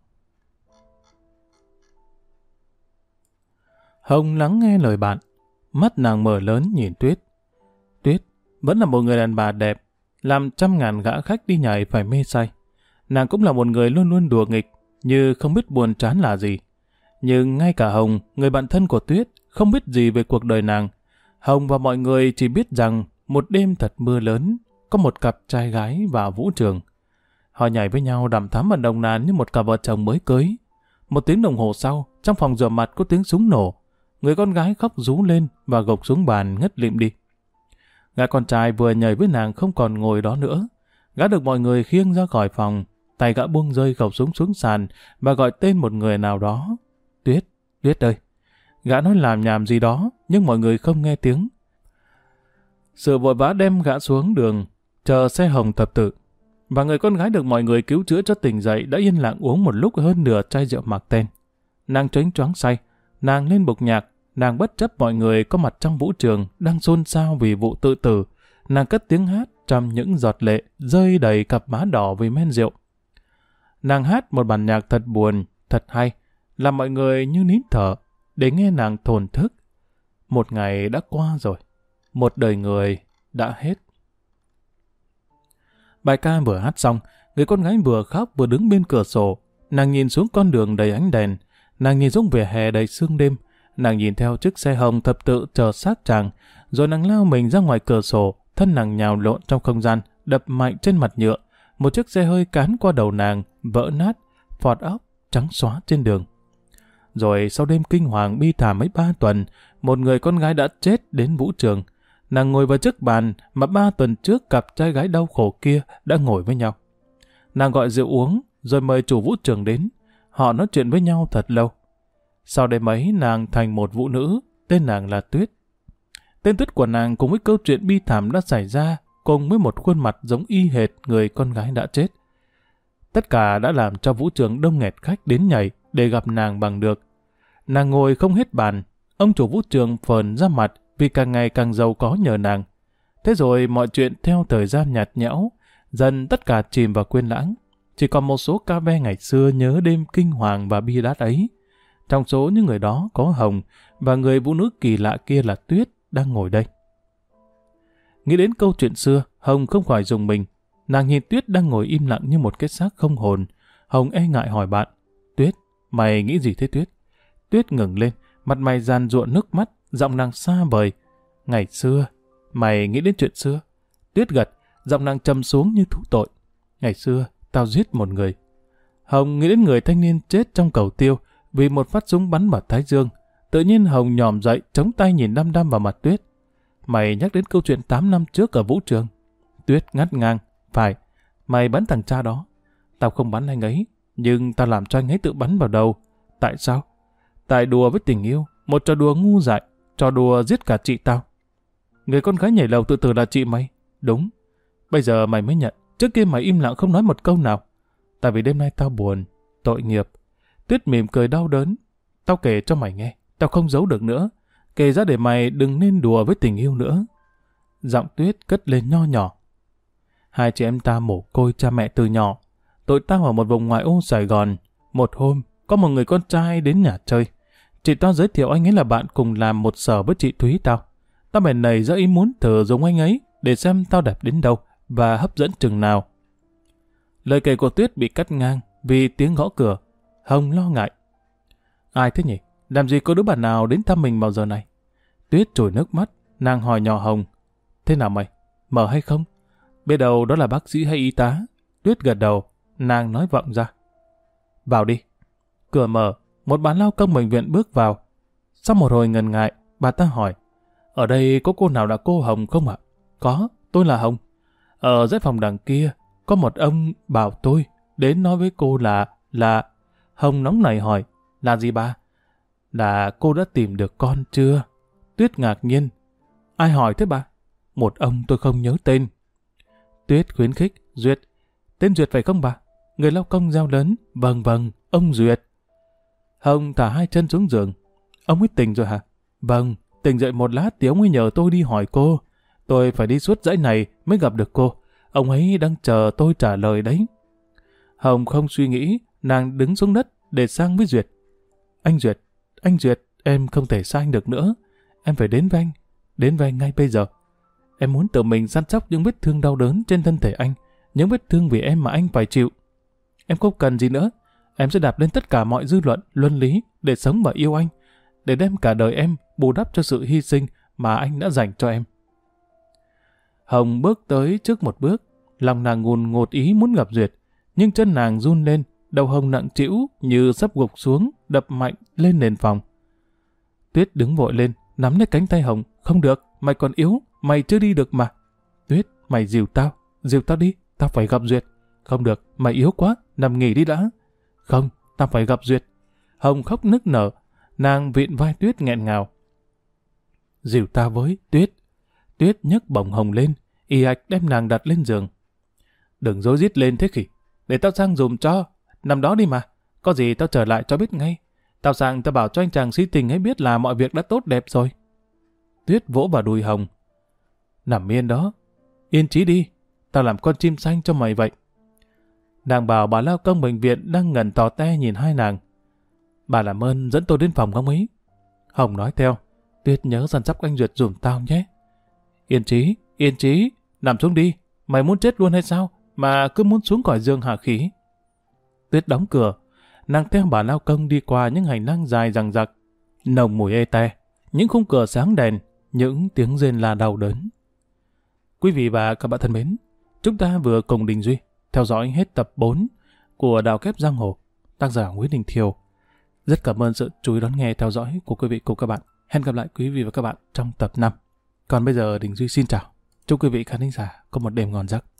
Hồng lắng nghe lời bạn, mắt nàng mở lớn nhìn Tuyết. Tuyết vẫn là một người đàn bà đẹp, làm trăm ngàn gã khách đi nhảy phải mê say. Nàng cũng là một người luôn luôn đùa nghịch, như không biết buồn chán là gì. Nhưng ngay cả Hồng, người bạn thân của Tuyết, không biết gì về cuộc đời nàng. Hồng và mọi người chỉ biết rằng một đêm thật mưa lớn, có một cặp trai gái vào vũ trường. Họ nhảy với nhau đằm thắm và nồng nàn như một cặp vợ chồng mới cưới. Một tiếng đồng hồ sau, trong phòng rửa mặt có tiếng súng nổ. Người con gái khóc rú lên và gục xuống bàn ngất lịm đi. Gã con trai vừa nhảy với nàng không còn ngồi đó nữa. Gã được mọi người khiêng ra khỏi phòng, tay gã buông rơi khẩu súng xuống sàn và gọi tên một người nào đó. Tuyết, Tuyết ơi. Gã nói làm nhảm gì đó, nhưng mọi người không nghe tiếng. Sự vội vã đem gã xuống đường, chờ xe Hồng thập tự. Và người con gái được mọi người cứu chữa cho tỉnh dậy đã yên lặng uống một lúc hơn nửa chai rượu mặc tên. Nàng chớnh choáng say, nàng lên bục nhạc, nàng bất chấp mọi người có mặt trong vũ trường đang xôn xao vì vụ tự tử. Nàng cất tiếng hát trong những giọt lệ rơi đầy cặp má đỏ vì men rượu. Nàng hát một bản nhạc thật buồn, thật hay, làm mọi người như nín thở để nghe nàng thổn thức. Một ngày đã qua rồi, một đời người đã hết. Bài ca vừa hát xong, người con gái vừa khóc vừa đứng bên cửa sổ. Nàng nhìn xuống con đường đầy ánh đèn, nàng nhìn xuống vỉa hè đầy sương đêm, nàng nhìn theo chiếc xe Hồng thập tự chờ xác chàng, rồi nàng lao mình ra ngoài cửa sổ, thân nàng nhào lộn trong không gian, đập mạnh trên mặt nhựa. Một chiếc xe hơi cán qua đầu nàng, vỡ nát, phọt óc, trắng xóa trên đường. Rồi sau đêm kinh hoàng bi thảm mấy ba tuần, một người con gái đã chết đến vũ trường. Nàng ngồi vào chiếc bàn mà ba tuần trước cặp trai gái đau khổ kia đã ngồi với nhau. Nàng gọi rượu uống, rồi mời chủ vũ trường đến. Họ nói chuyện với nhau thật lâu. Sau đêm ấy nàng thành một vũ nữ, tên nàng là Tuyết. Tên Tuyết của nàng cùng với câu chuyện bi thảm đã xảy ra, cùng với một khuôn mặt giống y hệt người con gái đã chết. Tất cả đã làm cho vũ trường đông nghẹt khách đến nhảy để gặp nàng bằng được. Nàng ngồi không hết bàn, ông chủ vũ trường phờn ra mặt vì càng ngày càng giàu có nhờ nàng. Thế rồi mọi chuyện theo thời gian nhạt nhẽo, dần tất cả chìm vào quên lãng. Chỉ còn một số ca ve ngày xưa nhớ đêm kinh hoàng và bi đát ấy. Trong số những người đó có Hồng và người vũ nữ kỳ lạ kia là Tuyết đang ngồi đây. Nghĩ đến câu chuyện xưa, Hồng không khỏi rùng mình. Nàng nhìn Tuyết đang ngồi im lặng như một cái xác không hồn. Hồng e ngại hỏi bạn, Tuyết, mày nghĩ gì thế Tuyết? Tuyết ngẩng lên, mặt mày giàn giụa nước mắt, giọng nàng xa vời. Ngày xưa, mày nghĩ đến chuyện xưa? Tuyết gật, giọng nàng trầm xuống như thú tội. Ngày xưa, tao giết một người. Hồng nghĩ đến người thanh niên chết trong cầu tiêu vì một phát súng bắn vào thái dương. Tự nhiên Hồng nhòm dậy, chống tay nhìn đăm đăm vào mặt Tuyết. Mày nhắc đến câu chuyện tám năm trước ở vũ trường. Tuyết ngắt ngang. Phải, mày bắn thằng cha đó. Tao không bắn anh ấy, nhưng tao làm cho anh ấy tự bắn vào đầu. Tại sao? Tại đùa với tình yêu, một trò đùa ngu dại, trò đùa giết cả chị tao. Người con gái nhảy lầu tự tử là chị mày. Đúng. Bây giờ mày mới nhận, trước kia mày im lặng không nói một câu nào. Tại vì đêm nay tao buồn, tội nghiệp. Tuyết mỉm cười đau đớn. Tao kể cho mày nghe, tao không giấu được nữa. Kể ra để mày đừng nên đùa với tình yêu nữa. Giọng Tuyết cất lên nho nhỏ. Hai chị em ta mồ côi cha mẹ từ nhỏ. Tụi tao ở một vùng ngoại ô Sài Gòn. Một hôm, có một người con trai đến nhà chơi. Chị tao giới thiệu anh ấy là bạn cùng làm một sở với chị Thúy tao. Tao bèn nảy ra ý muốn thử dùng anh ấy để xem tao đẹp đến đâu và hấp dẫn chừng nào. Lời kể của Tuyết bị cắt ngang vì tiếng gõ cửa. Hồng lo ngại. Ai thế nhỉ? Làm gì có đứa bạn nào đến thăm mình vào giờ này? Tuyết trồi nước mắt, nàng hỏi nhỏ Hồng. Thế nào mày? Mở hay không? Biết đâu đó là bác sĩ hay y tá. Tuyết gật đầu, nàng nói vọng ra. Vào đi. Cửa mở, một bà lao công bệnh viện bước vào. Sau một hồi ngần ngại, bà ta hỏi. Ở đây có cô nào là cô Hồng không ạ? Có, tôi là Hồng. Ở dãy phòng đằng kia, có một ông bảo tôi đến nói với cô là... là... Hồng nóng nảy hỏi. Là gì bà? Là cô đã tìm được con chưa? Tuyết ngạc nhiên. Ai hỏi thế bà? Một ông tôi không nhớ tên. Tuyết khuyến khích. Duyệt. Tên Duyệt phải không bà? Người lao công reo lớn. Vâng vâng, ông Duyệt. Hồng thả hai chân xuống giường. Ông ấy tỉnh rồi hả? Vâng, tỉnh dậy một lát thì ông ấy nhờ tôi đi hỏi cô. Tôi phải đi suốt dãy này mới gặp được cô. Ông ấy đang chờ tôi trả lời đấy. Hồng không suy nghĩ, nàng đứng xuống đất để sang với Duyệt. Anh Duyệt, anh Duyệt, em không thể xa anh được nữa. Em phải đến với anh, đến với anh ngay bây giờ. Em muốn tự mình săn sóc những vết thương đau đớn trên thân thể anh, những vết thương vì em mà anh phải chịu. Em không cần gì nữa, em sẽ đạp lên tất cả mọi dư luận, luân lý để sống và yêu anh, để đem cả đời em bù đắp cho sự hy sinh mà anh đã dành cho em. Hồng bước tới trước một bước, lòng nàng ngùn ngột ý muốn gặp Duyệt, nhưng chân nàng run lên, đầu Hồng nặng trĩu như sắp gục xuống, đập mạnh lên nền phòng. Tuyết đứng vội lên, nắm lấy cánh tay Hồng. Không được, mày còn yếu, mày chưa đi được mà. Tuyết, mày dìu tao, dìu tao đi, tao phải gặp Duyệt. Không được, mày yếu quá, nằm nghỉ đi đã. Không, tao phải gặp Duyệt. Hồng khóc nức nở, nàng vịn vai Tuyết nghẹn ngào. Dìu tao với, Tuyết. Tuyết nhấc bổng Hồng lên, ì ạch đem nàng đặt lên giường. Đừng rối rít lên thế khỉ, để tao sang dùm cho. Nằm đó đi mà, có gì tao trở lại cho biết ngay. Tao sang tao bảo cho anh chàng si tình ấy biết là mọi việc đã tốt đẹp rồi. Tuyết vỗ vào đùi Hồng. Nằm yên đó, yên chí đi, tao làm con chim xanh cho mày vậy. Nàng bảo bà lao công bệnh viện đang ngẩn tò te nhìn hai nàng. Bà làm ơn dẫn tôi đến phòng ông ấy. Hồng nói theo, Tuyết nhớ săn sóc anh Duyệt dùm tao nhé. Yên chí, yên chí, nằm xuống đi, mày muốn chết luôn hay sao, mà cứ muốn xuống khỏi giường hả khí. Tuyết đóng cửa, nàng theo bà lao công đi qua những hành lang dài dằng dặc, nồng mùi ê te, những khung cửa sáng đèn, những tiếng rên la đau đớn. Quý vị và các bạn thân mến, chúng ta vừa cùng Đình Duy theo dõi hết tập bốn của Đào Kép Giang Hồ, tác giả Nguyễn Đình Thiều. Rất cảm ơn sự chú ý đón nghe theo dõi của quý vị cùng các bạn. Hẹn gặp lại quý vị và các bạn trong tập năm. Còn bây giờ Đình Duy xin chào. Chúc quý vị khán thính giả có một đêm ngon giấc.